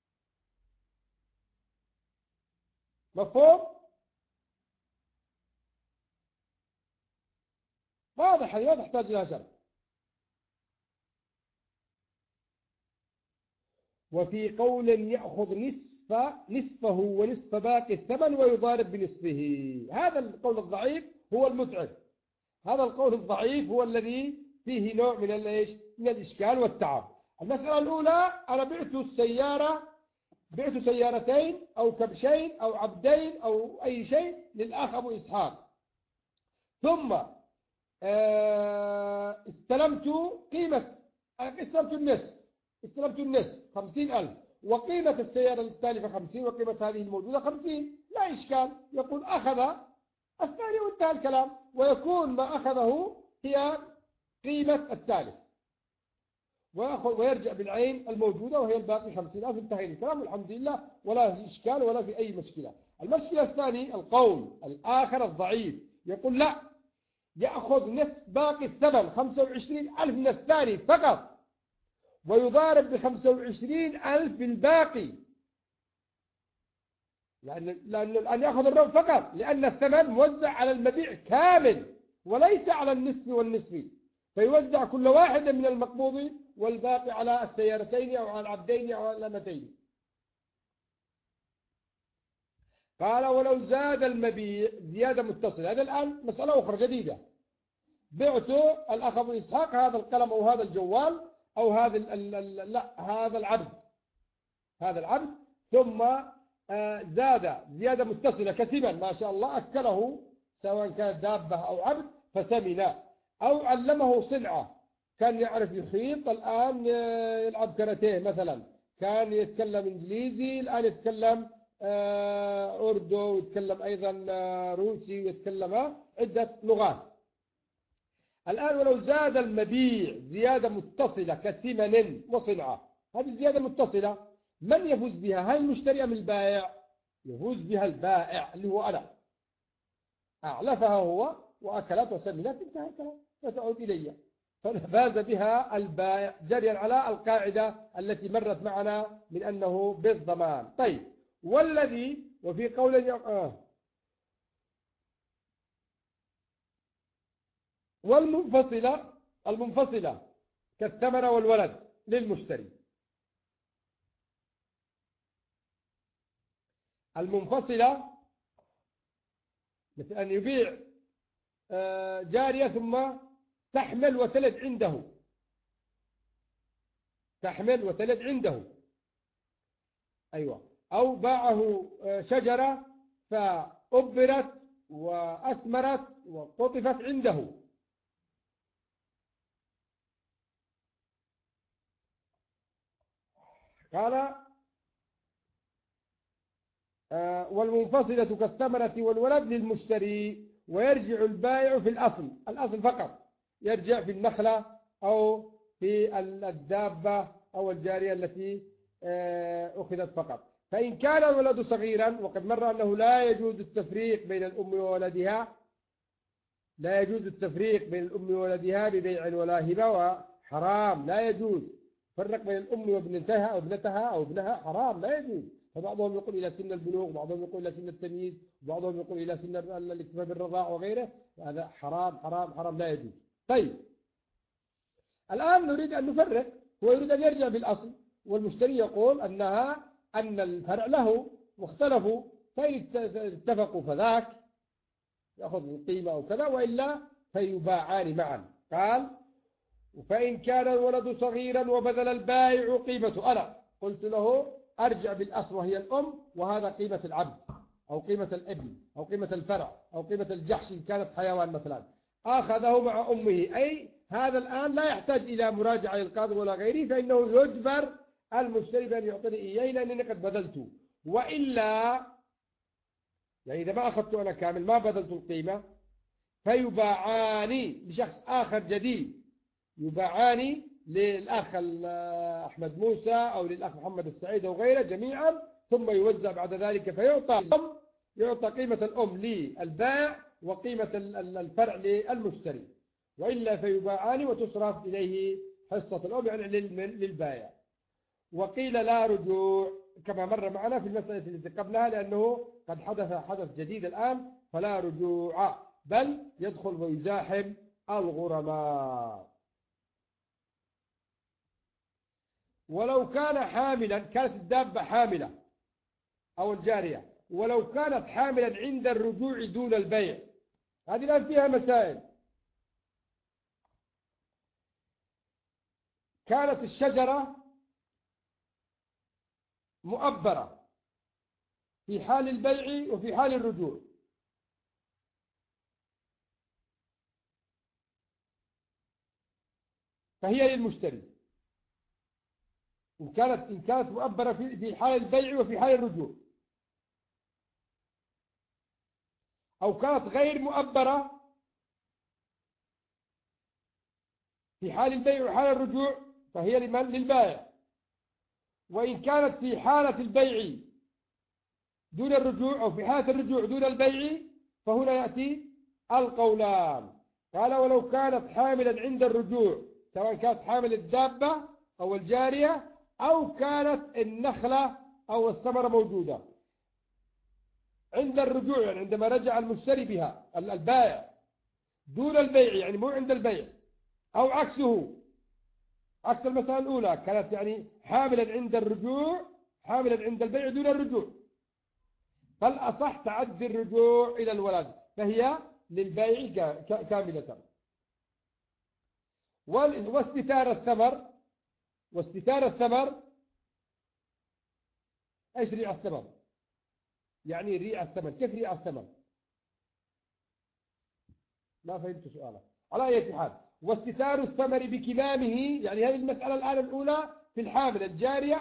مفهوم؟ واضح، لا تحتاج إلى شرح. وفي قول يأخذ نصفه ونصف باقي الثمن ويضارب بنصفه. هذا القول الضعيف هو المتعب. هذا القول الضعيف هو الذي فيه نوع من الإشكال والتعب. المسألة الأولى، أنا بعت سيارتين أو كبشين أو عبدين أو أي شيء للأخ أبو إسحاق، ثم استلمت النصف 50,000، وقيمة السيارة التالفة 50 وقيمة هذه الموجودة 50، لا إشكال. يقول أخذ الثاني وانتهى الكلام، ويكون ما أخذه هي قيمة التالف، ويرجع بالعين الموجودة وهي الباقي 50,000. انتهى الكلام والحمد لله، ولا إشكال ولا في أي مشكلة. المشكلة الثانية، القول الآخر الضعيف، يقول لا، يأخذ نصف باقي الثمن 25,000 من الثاني فقط، ويضارب ب25,000 بالباقي، لأن يأخذ الربع فقط، لأن الثمن موزع على المبيع كامل وليس على النصف والنصف، فيوزع كل واحد من المقبوض والباقي على السيارتين أو على العبدين أو على الأمتين. قال ولو زاد المبيع زيادة متصلة. هذا الآن مسألة أخرى جديدة. بعت الأخ أبو إسحاق هذا القلم أو هذا الجوال أو هذا العبد، ثم زاد زيادة متصلة كسبا ما شاء الله، أكله سواء كانت دابة أو عبد فسمن، أو علمه صنعة، كان يعرف يخيط الآن يلعب كاراتيه مثلا، كان يتكلم إنجليزي الآن يتكلم أردو، ويتكلم أيضا روسي، ويتكلم عدة لغات. الآن ولو زاد المبيع زيادة متصلة كثمن وصنعة، هذه الزيادة المتصلة من يفوز بها؟ هل المشتري أم البائع؟ يفوز بها البائع اللي هو أنا، أعلفها هو وأكلت وسمنت، انتهى الكلام، فتعود إلي، ففاز بها البائع جريا على القاعدة التي مرت معنا من أنه بالضمان. طيب، وفي قول المنفصلة كالثمرة والولد للمشتري. المنفصلة مثل أن يبيع جارية ثم تحمل وتلد عنده، أيوة، أو باعه شجرة فأبرت وأثمرت وقطفت عنده. قال والمنفصلة كالثمرة والولد للمشتري، ويرجع البائع في الأصل فقط، يرجع في النخلة أو في الدابة أو الجارية التي أخذت فقط. فإن كان الولد صغيرا، وقد مر أنه لا يجوز التفريق بين الأم وولدها ببيع ولا هبة، وحرام لا يجوز فرق بين الأم وابنتها أو ابنتها أو ابنها، حرام لا يجوز. فبعضهم يقول إلى سن البلوغ، وبعضهم يقول إلى سن التمييز، وبعضهم يقول إلى سن الاكتفاء بالرضاع وغيره، هذا حرام حرام حرام لا يجوز. طيب، الآن نريد أن نفرق، هو يريد أن يرجع بالأصل، والمشتري يقول أن الفرع له واختلفوا، فإن اتفقوا فذاك يأخذ القيمة أو كذا، وإلا فيباعان معا. قال فإن كان الولد صغيرا وبذل البائع قيمته، أنا قلت له أرجع بالأصل وهي الأم، وهذا قيمة العبد أو قيمة الابن أو قيمة الفرع أو قيمة الجحش إن كانت حيوان مثلا، أخذه مع أمه، أي هذا الآن لا يحتاج إلى مراجعة للقاضي ولا غيره، فإنه يجبر المشتري بأن يعطيني إياه لأنني قد بذلته. وإلا يعني إذا ما أخذته أنا كامل ما بذلت القيمة، فيباعان لشخص آخر جديد، يباعان للأخ أحمد موسى أو للأخ محمد السعيد أو غيره جميعا، ثم يوزع بعد ذلك، يعطى قيمة الأم للبائع وقيمة الفرع للمشتري، وإلا فيباعان وتصرف إليه حصة الأم يعني للبائع. وقيل لا رجوع كما مر معنا في المسألة التي قبلها، لأنه قد حدث جديد الآن، فلا رجوع بل يدخل ويزاحم الغرماء. ولو كان حاملا، كانت الدابة حاملة أو الجارية، ولو كانت حاملا عند الرجوع دون البيع، هذه الآن فيها مسائل. كانت الشجرة مؤبرة في حال البيع وفي حال الرجوع، فهي للمشتري إن كانت مؤبرة في حال البيع وفي حال الرجوع، أو كانت غير مؤبرة في حال البيع وحال الرجوع فهي للبائع. وإن كانت في حالة البيع دون الرجوع أو في حالة الرجوع دون البيع، فهنا يأتي القولان. قال ولو كانت حاملا عند الرجوع، سواء كانت حامل الدابة أو الجارية أو كانت النخلة أو الثمرة موجودة عند الرجوع، يعني عندما رجع المشتري بها البائع دون البيع، يعني مو عند البيع، أو عكسه، عكس المسألة الأولى كانت يعني حاملا عند الرجوع، حاملا عند البيع دون الرجوع، فالأصح تعدي الرجوع إلى الولد، فهي للبيع كاملة. واستثار الثمر ايش ريع الثمر؟ يعني ريع الثمر، كيف ريع الثمر؟ ما فهمت سؤالك. على أي حال، واستثار الثمر بكمامه، يعني هذه المسألة الآن الأولى في الحامل الجارية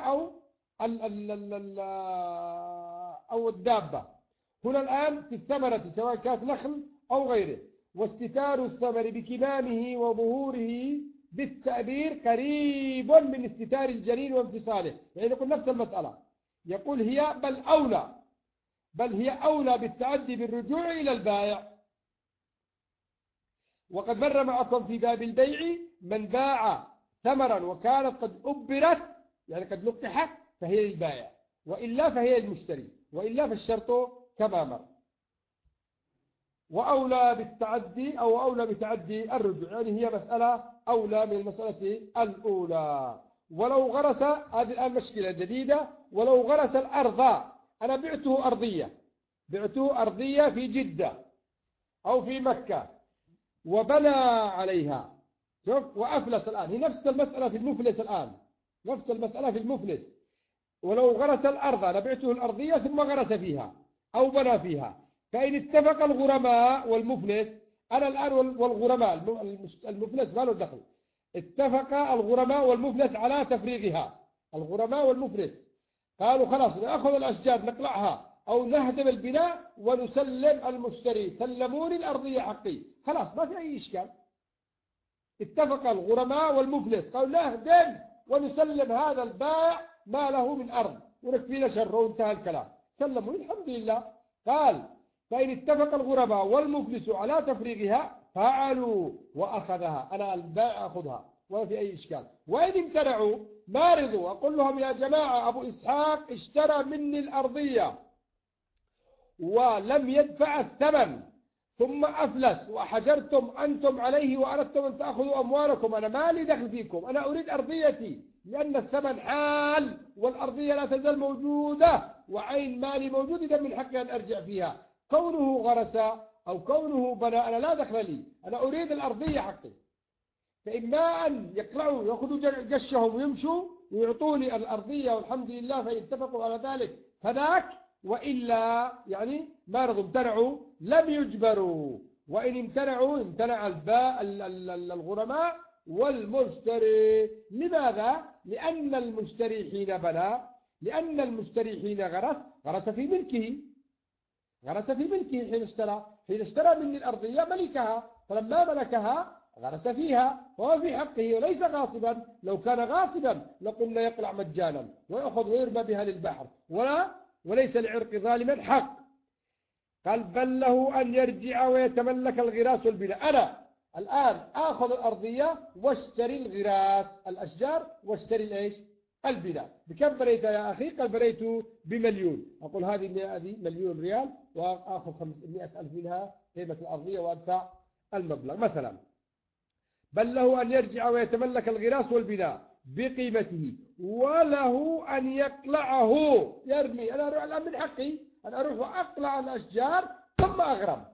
أو الدابة. هنا الآن في الثمرة سواء كانت نخل أو غيره. واستثار الثمر بكمامه وظهوره بالتأبير قريب من استثار الجنين وانفصاله، يعني يقول نفس المسألة، يقول هي بل هي أولى بالتعدي بالرجوع إلى البائع. وقد مر معكم في باب البيع من باع ثمرا وكانت قد أبرت، يعني قد لقحت، فهي للبائع، وإلا فهي للمشتري، وإلا فالشرط كما مر. وأولى بالتعدي أو أولى بتعدي الرجوع، يعني هي مسألة أولى من المسألة الأولى. ولو غرس، هذه الآن مشكلة جديدة، ولو غرس الأرض، أنا بعته أرضية في جدة أو في مكة وبنى عليها، شوف، وأفلس الآن، هي نفس المسألة في المفلس الآن، نفس المسألة في المفلس. ولو غرس الأرض، أنا بعته الأرضية ثم غرس فيها أو بنى فيها، فإن اتفق الغرماء والمفلس، أنا الآن والغرماء، المفلس ما له دخل، اتفق الغرماء والمفلس على تفريغها، الغرماء والمفلس قالوا خلاص نأخذ الأشجار نقلعها أو نهدم البناء ونسلم المشتري، سلموني الأرضية حقي، خلاص ما في أي إشكال. اتفق الغرماء والمفلس قالوا نهدم ونسلم هذا البائع ما له من أرض ونكفينا شره وانتهى الكلام، سلموني الحمد لله. قال فإن اتفق الغرماء والمفلس على تفريغها فعلوا وأخذها، أنا البائع أخذها ولا في أي إشكال. وإن امتنعوا ما رضوا، أقول لهم يا جماعة أبو إسحاق اشترى مني الأرضية ولم يدفع الثمن، ثم أفلس وحجرتم أنتم عليه وأردتم أن تأخذوا أموالكم، أنا ما لي دخل فيكم، أنا أريد أرضيتي، لأن الثمن حال والأرضية لا تزال موجودة وعين مالي موجود، إذا من حقي أن أرجع فيها. كونه غرس أو كونه بنى أنا لا دخل لي، أنا أريد الأرضية حقي. فإما أن يقلعوا يأخذوا قشهم ويمشوا ويعطوني الأرضية والحمد لله، فإن اتفقوا على ذلك فذاك، وإلا يعني ما رضوا امتنعوا لم يجبروا. وإن امتنعوا امتنع الغرماء والمشتري. لماذا؟ لأن المشتري حين بنى، لأن المشتري حين غرس في ملكه، غرس في ملكه حين اشترى مني الأرضية ملكها، فلما ملكها غرس فيها وهو في حقه وليس غاصبا. لو كان غاصبا لقلنا يقلع مجانا ويأخذ ويرمى بها للبحر، وليس لعرق ظالما حق. قال بل له أن يرجع ويتملك الغراس والبناء. أنا الآن آخذ الأرضية واشتري الغراس الأشجار واشتري الإيش البناء. بكم بريتها يا أخي؟ قال بريته بمليون. أقول هذه مليون ريال وآخذ 500,000 منها قيمة الأرضية وأدفع المبلغ مثلا. بل له أن يرجع ويتملك الغراس والبناء بقيمته، وله أن يقلعه يرمي. أنا أروح الآن من حقي أن أروح وأقلع الأشجار ثم أغرم،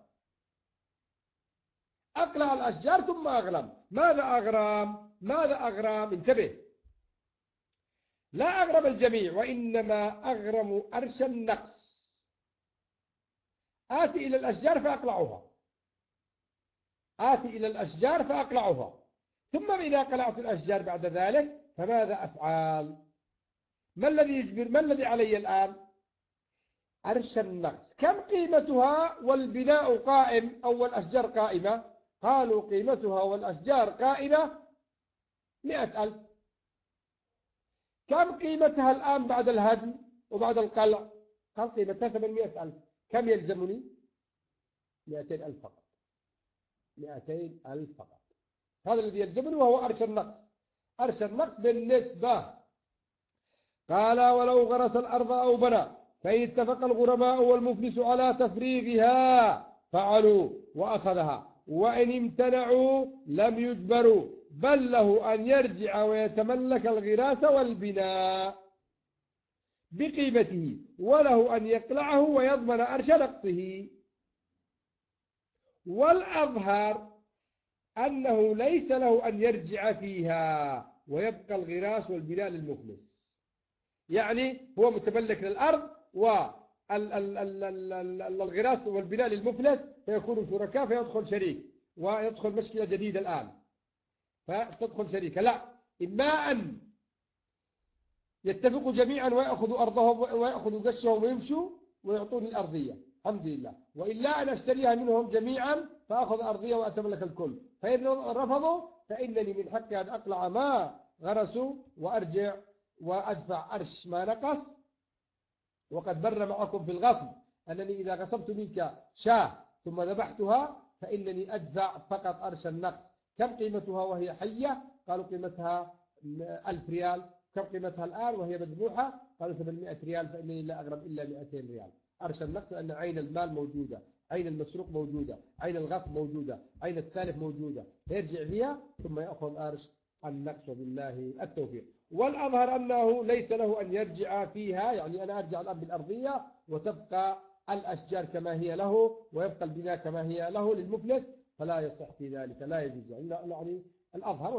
أقلع الأشجار ثم أغرم. ماذا أغرم؟ ماذا أغرم؟ انتبه، لا أغرم الجميع، وإنما أغرم أرش النقص. آتي إلى الأشجار فأقلعها، آتي إلى الأشجار فأقلعها، ثم إذا قلعت الأشجار بعد ذلك فماذا أفعل؟ ما الذي يجبر؟ ما الذي علي الآن؟ أرش النقص. كم قيمتها والبناء قائم أو الأشجار قائمة؟ قالوا قيمتها والأشجار قائمة 100,000. كم قيمتها الآن بعد الهدم وبعد القلع؟ قال قيمتها 800,000. كم يلزمني؟ 200,000 فقط، 200,000 فقط. هذا الذي يلزمني وهو أرش النقص. أرش النقص بالنسبة. قال ولو غرس الأرض أو بنى فإن اتفق الغرماء والمفلس على تفريغها فعلوا وأخذها، وإن امتنعوا لم يجبروا، بل له أن يرجع ويتملك الغراس والبناء بقيمته، وله أن يقلعه ويضمن أرش نقصه. والأظهر أنه ليس له أن يرجع فيها ويبقى الغراس والبناء للمفلس. يعني هو متملك للأرض والغراس والبناء للمفلس، فيكونوا شركاء، فيدخل شريك ويدخل مشكلة جديدة الآن، فتدخل شريكة. لا، إما أن يتفقوا جميعا ويأخذوا أرضهم ويأخذوا قشهم ويمشوا ويعطوني الأرضية الحمد لله، وإلا أن أشتريها منهم جميعا فأخذ أرضية وأتملك الكل. فإن رفضوا فإنني من حقي أن أقلع ما غرسوا وأرجع وأدفع أرش ما نقص. وقد بر معكم في الغصب أنني إذا غصبت منك شاة ثم ذبحتها فإنني أدفع فقط أرش النقص. كم قيمتها وهي حية؟ قالوا قيمتها 1000 ريال. كم قيمتها الآن وهي مذبوحة؟ قالوا 800 ريال. فإنني لا أغرم إلا 200 ريال. أرش النقص لأن عين المال موجودة، عين المسروق موجودة، عين الغصب موجودة، عين التالف موجودة، يرجع فيها ثم يأخذ أرش النقص. بالله التوفيق. والأظهر أنه ليس له أن يرجع فيها، يعني أنا أرجع الآن بالأرضية وتبقى الأشجار كما هي له ويبقى البناء كما هي له للمفلس، فلا يصح في ذلك، لا يجوز. يعني الأظهر.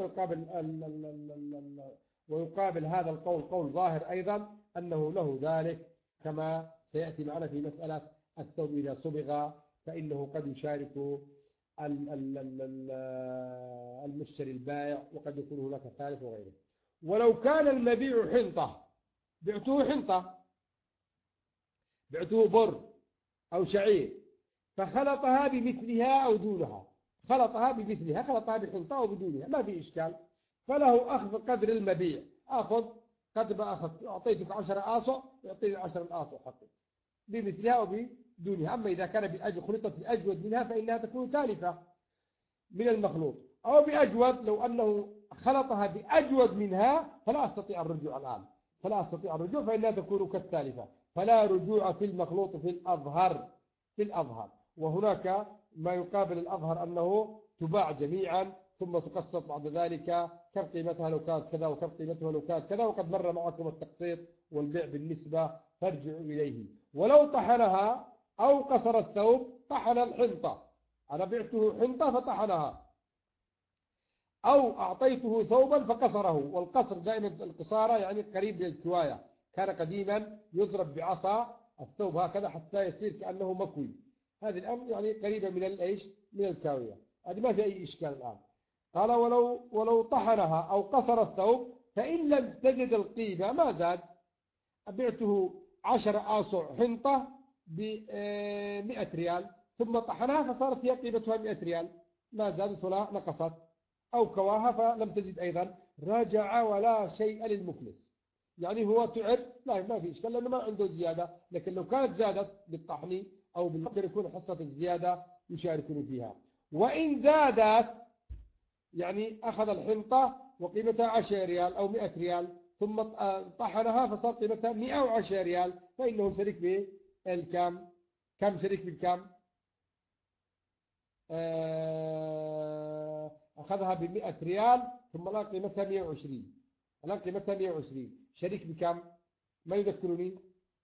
ويقابل هذا القول قول ظاهر أيضا أنه له ذلك، كما سيأتي معنا في مسألة الثوب إذا صبغ فإنه قد يشارك المشتري البائع، وقد يكون هناك ثالث وغيره. ولو كان المبيع حنطة، بعته حنطة، بعته بر أو شعير، فخلطها بمثلها أو دونها، خلطها بمثلها، خلطها بحنطة أو بدونها، ما في إشكال، فله أخذ قدر المبيع. أخذ قد ما أخذ، أعطيتك 10 آصع يعطيني 10 آصع حقي بمثلها أو بدونها. أما إذا كان خلطت بأجود منها فإنها تكون تالفة من المخلوط، أو بأجود، لو أنه خلطها بأجود منها فلا أستطيع الرجوع الآن، فلا أستطيع الرجوع، فإنها تكون كالتالفة. فلا رجوع في المخلوط في الأظهر، في الأظهر. وهناك ما يقابل الأظهر أنه تباع جميعا ثم تقسط بعد ذلك، كم قيمتها لو كانت كذا وكم قيمتها لو كانت كذا، وقد مر معكم التقسيط والبيع بالنسبة فارجعوا إليه. ولو طحنها أو قصر الثوب، طحن الحنطة، أنا بعته حنطة فطحنها، أو أعطيته ثوبا فقصره. والقصر دائما القصارى يعني قريب للكواية، كان قديما يضرب بعصا الثوب هكذا حتى يصير كأنه مكوي، هذه الآن يعني قريبة من الإيش، من الكاوية، هذه ما في أي إشكال الآن. قال ولو طحنها أو قصر الثوب فإن لم تجد القيمة ما زاد، بعته 10 آصع حنطة ب100 ريال ثم طحنها فصارت هي قيمتها 100 ريال، ما زادت ولا نقصت، أو كواها فلم تجد أيضا، رجع ولا شيء للمفلس. يعني هو تعب، لا ما في إشكال لأنه ما عنده زيادة، لكن لو كانت زادت بالطحن أو بالمقدر يكون حصة الزيادة يشاركون فيها. وإن زادت يعني أخذ الحنطة وقيمتها 10 ريال أو 100 ريال ثم طحنها فصار قيمتها 110 ريال، فإنه شريك بالكام؟ كم شريك بالكام؟ أخذها ب100 ريال ثم الآن قيمتها 120، الآن قيمتها 120، شريك بكم؟ ما يذكرني؟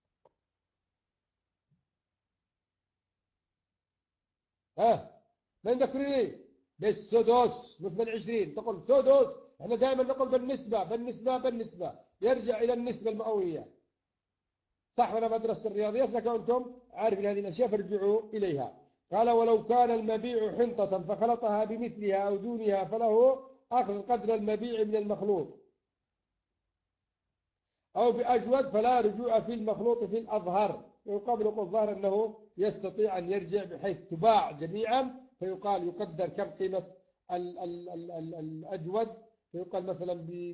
ما يذكرني؟ بالسدس مش بال20، تقول سدس، احنا دائما نقول بالنسبة يرجع إلى النسبة المئوية، صح؟ ولا مدرسة الرياضيات، لكن أنتم عارفين هذه الأشياء فارجعوا إليها. قال ولو كان المبيع حنطة فخلطها بمثلها أو دونها فله أخذ قدر المبيع من المخلوط، أو بأجود فلا رجوع في المخلوط في الأظهر. ويقابل الظاهر أنه يستطيع أن يرجع بحيث تباع جميعا، فيقال يقدر كم قيمة الأجود، فيقال مثلا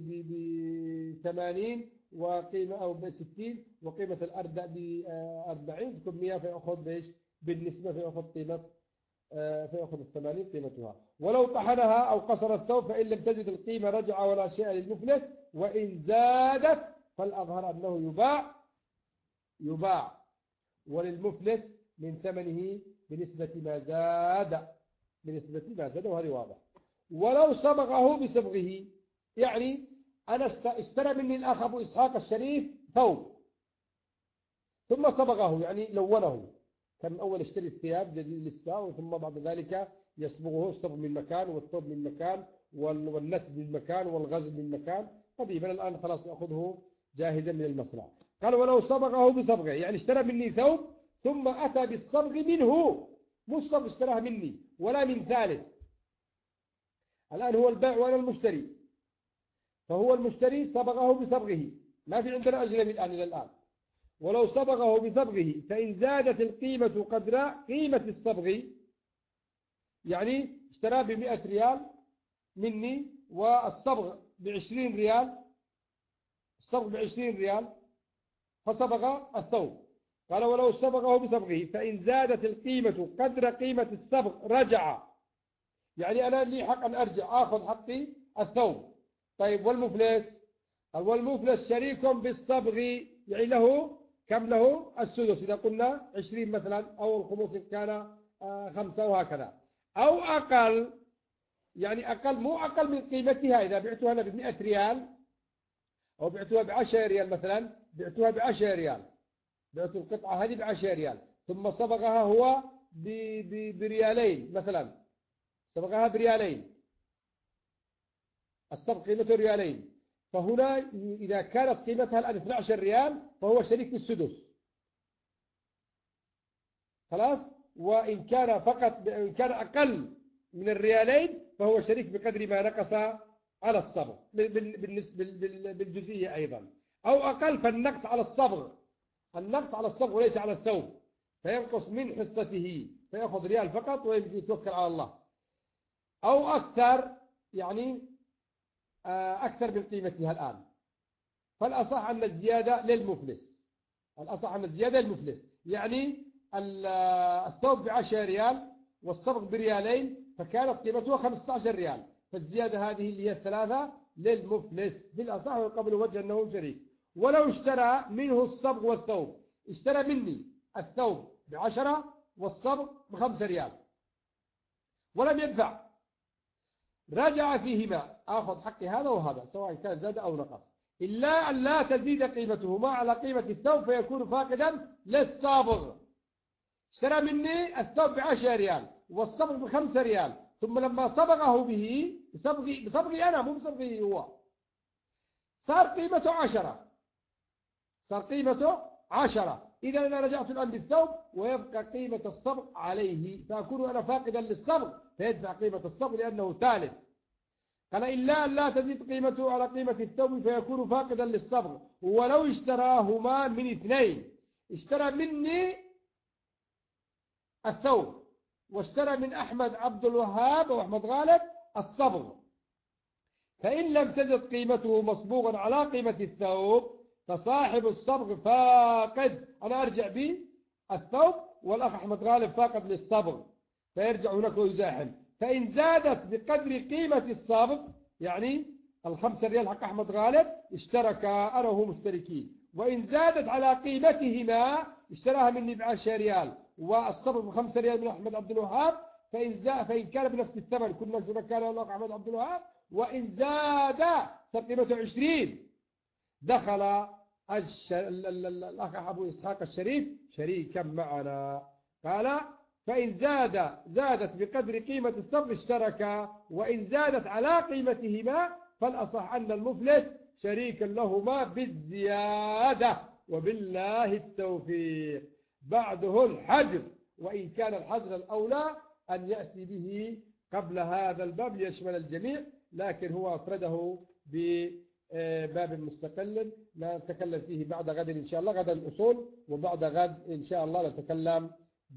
ب80 وقيمة أو ب60 وقيمة الأردأ ب40 تكون 100، فيأخذ بإيش؟ بالنسبة فيأخذ قيمة فيأخذ 80 قيمتها. ولو طحنها أو قصر الثوب فإن لم تجد القيمة رجع ولا شيء للمفلس. وإن زادت فالأظهر أنه يباع وللمفلس من ثمنه بنسبة ما زاد، وهذا واضح. ولو صبغه بصبغه، يعني أنا اشترى مني الأخ أبو إسحاق الشريف ثوب ثم صبغه يعني لونه، كان أول اشتري الثياب جديد للساء ثم بعد ذلك يصبغه، الصبغ من مكان والثوب من مكان والنسج من مكان والغزل من مكان، قريبا الآن خلاص يأخذه جاهزا من المصنع. قال ولو صبغه بصبغه، يعني اشترى مني ثوب ثم أتى بالصبغ منه، مش صبغ اشتراه مني ولا من ثالث، الآن هو البائع وأنا المشتري، فهو المشتري صبغه بصبغه، ما في عندنا أجنبي الآن إلى الآن. ولو صبغه بصبغه فإن زادت القيمة قدر قيمة الصبغ، يعني اشتراه ب100 ريال مني والصبغ ب20 ريال، الصبغ ب20 ريال فصبغ الثوب. قال ولو صبغه بصبغه فإن زادت القيمة قدر قيمة الصبغ رجع، يعني أنا لي حق أن أرجع أخذ حقي الثوب. طيب والمفلس؟ قال والمفلس شريك بالصبغ، يعني له كم؟ له السدس إذا قلنا 20 مثلا، أو الخمس إن كان 5 وهكذا، أو أقل، يعني أقل مو أقل من قيمتها. إذا بعتها أنا ب100 ريال أو بعتها ب10 ريال مثلا، بعتها ب10 ريال، بعت القطعة هذه ب10 ريال ثم صبغها هو بريالين مثلا، صبغها بريالين، الصبغ قيمته ريالين، فهنا إذا كانت قيمتها الآن 12 ريال فهو شريك بالسدس، خلاص. وإن كان فقط إن كان أقل من الريالين فهو شريك بقدر ما نقص على الصبغ بالجزئية أيضا، أو أقل فالنقص على الصبغ، النقص على الصبغ وليس على الثوب، فينقص من حصته فيأخذ ريال فقط ويمشي يتوكل على الله، أو أكثر، يعني أكثر من قيمتها الآن. فالأصح أن الزيادة للمفلس، الأصح أن الزيادة للمفلس، يعني الثوب ب10 ريال والصبغ بريالين فكانت قيمته 15 ريال، فالزيادة هذه اللي هي الثلاثة للمفلس بالأصح، وقبل وجه أنه شريك. ولو اشترى منه الصبغ والثوب، اشترى مني الثوب ب10 والصبغ ب5 ريال، ولم يدفع، رجع فيهما أخذ حق هذا وهذا سواء كان زاد أو نقص، إلا أن لا تزيد قيمتهما على قيمة الثوب فيكون فاقدا للصابغ. اشترى مني الثوب ب10 ريال والصبغ ب5 ريال، ثم لما صبغه به بصبغي أنا مو بصبغي هو صار قيمته 10، صار قيمته 10. إذا أنا رجعت الآن بالثوب ويبقى قيمة الصبغ عليه، فأكون أنا فاقدا للصبغ فيدفع قيمة الصبغ لأنه ثالث. قال إلا أن لا تزيد قيمته على قيمة الثوب فيكون فاقدا للصبغ. ولو اشتراهما من 2، اشترى مني الثوب واشترى من أحمد عبد الوهاب أو أحمد غالب الصبغ، فإن لم تزد قيمته مصبوغا على قيمة الثوب فصاحب الصبغ فاقد. أنا أرجع به الثوب والأخ أحمد غالب فاقد للصبغ، فيرجع هناك ويزاحم. فإن زادت بقدر قيمة الصبغ، يعني 5 ريال حق أحمد غالب اشتركا أنا وهو مشتركين، وإن زادت على قيمتهما اشتراها مني ب10 ريال والصبغ ب5 ريال من أحمد عبد الوهاب، فإن كان بنفس الثمن كنا شركاء الأخ أحمد عبد الوهاب، وإن زاد صار قيمته 20 دخل الأخ أبو إسحاق الشريف شريكا معنا. قال فإن زادت بقدر قيمة الصبغ اشتركا، وإن زادت على قيمتهما فالأصح أن المفلس شريك لهما بالزيادة، وبالله التوفيق. بعده الحجر، وإن كان الحجر الأولى أن يأتي به قبل هذا الباب ليشمل الجميع، لكن هو أفرده بباب مستقل نتكلم فيه بعد غد إن شاء الله، غدا الأصول، وبعد غد إن شاء الله نتكلم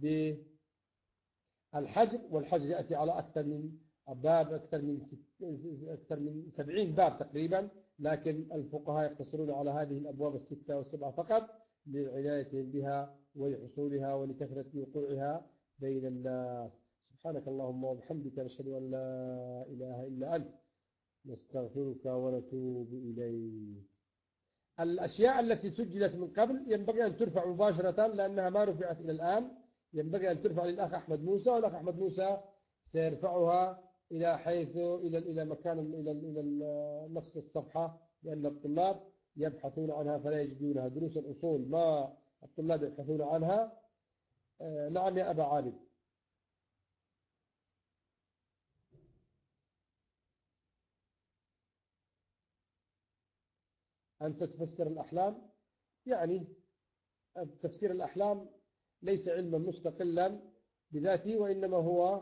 بالحجر. والحجر يأتي على أكثر من باب، أكثر من 70 باب تقريبا، لكن الفقهاء يقتصرون على هذه الأبواب 6 و7 فقط لعنايتهم بها ولحصولها ولكثرة وقوعها بين الناس. سبحانك اللهم وبحمدك نشهد أن لا إله إلا أنت نستغفرك ونتوب إليك. الأشياء التي سجلت من قبل ينبغي أن ترفع مباشرة لأنها ما رفعت إلى الآن، ينبغي أن ترفع للأخ أحمد موسى، والأخ أحمد موسى سيرفعها إلى حيث إلى مكان إلى نفس الصفحة، لأن الطلاب يبحثون عنها فلا يجدونها. دروس الأصول ما الطلاب يبحثون عنها. نعم يا أبا عابد. أنت تفسر الأحلام، يعني تفسير الأحلام ليس علما مستقلا بذاته، وإنما هو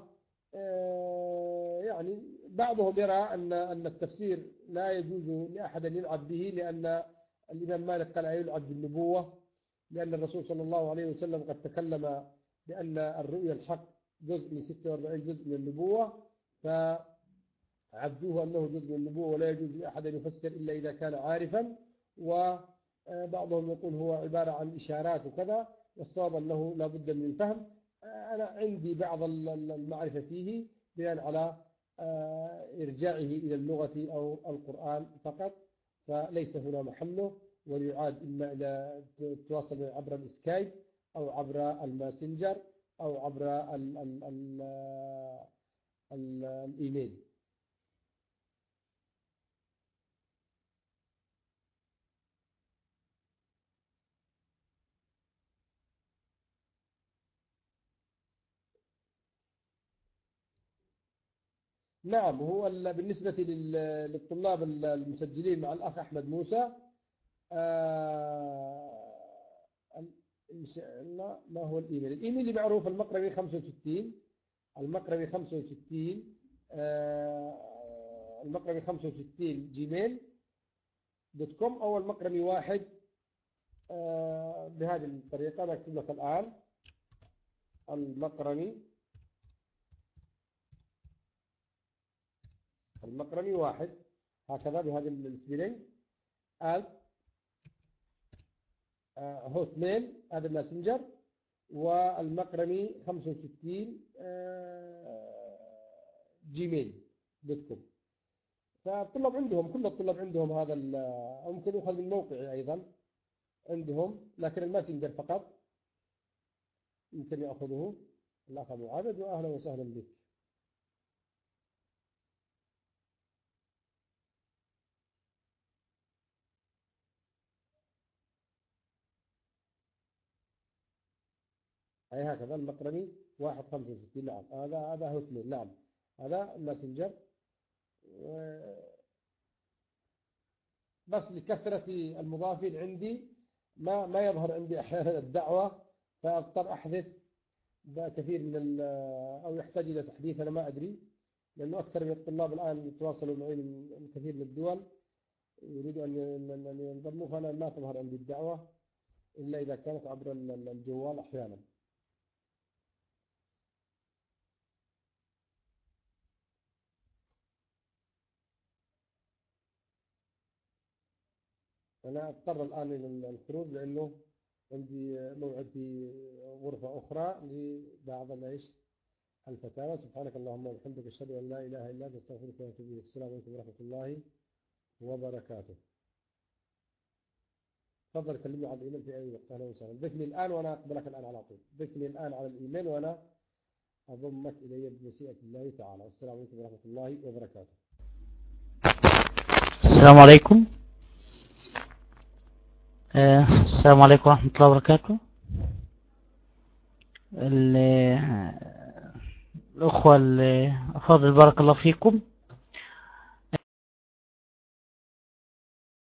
يعني بعضهم يرى أن التفسير لا يجوز لأحد أن يلعب به، لأن الإمام مالك قال يلعب بالنبوة، لأن الرسول صلى الله عليه وسلم قد تكلم بأن الرؤيا الحق جزء من 46 جزء من النبوة، فعبدوه أنه جزء من النبوة ولا يجوز لأحد أن يفسر إلا إذا كان عارفا. وبعضهم يقول هو عبارة عن إشارات وكذا، والصواب أنه لا بد من الفهم. أنا عندي بعض المعرفة فيه بناء على إرجاعه إلى اللغة أو القرآن فقط، فليس هنا محله، وليعاد إما إلى تواصل عبر الإسكايب أو عبر الماسنجر أو عبر الإيميل. نعم، هو بالنسبة للطلاب المسجلين مع الأخ أحمد موسى ما هو الإيميل؟ الإيميل اللي معروف المقرمي 65، المقرمي 65 المقرمي 65 gmail.com، أو المقرمي 1 بهذه الطريقة. نكتب لك الآن المقرمي 1 هكذا بهذه السبيلين هوتميل، هذا الماسنجر، والمقرمي 65 gmail.com. فالطلاب عندهم، كل الطلاب عندهم هذا، ممكن يأخذ من موقعي أيضا عندهم، لكن الماسنجر فقط يمكن يأخذه. الأخ أبو عابد وأهلا وسهلا بك. أي هكذا المقرني 1.65. نعم هذا هو 2. نعم هذا الماسنجر. بس لكثرة المضافين عندي ما يظهر عندي أحيانا الدعوة، فأضطر أحذف كثير من أو يحتاج إلى تحديث. أنا ما أدري، لأنه أكثر من الطلاب الآن يتواصلوا معي من كثير من الدول يريدوا أن ينضموا، فأنا ما تظهر عندي الدعوة إلا إذا كانت عبر الجوال أحيانا. أنا أضطر الآن إلى الخروج لأنه عندي موعد في غرفة أخرى لبعض الفتاوى. سبحانك اللهم وبحمدك، أشهد أن لا إله إلا أنت، أستغفرك وأتوب إليك. السلام عليكم ورحمة الله وبركاته. تفضل كلمني على الإيميل في أي وقت. أهلا وسهلا. ضفني الآن وأنا أقبلك الآن على طول. ضفني الآن على الإيميل وأنا أضمك إلي بمشيئة الله تعالى. السلام عليكم ورحمة الله وبركاته. السلام عليكم. السلام عليكم ورحمة الله وبركاته. الأخوة الأفاضل بارك الله فيكم.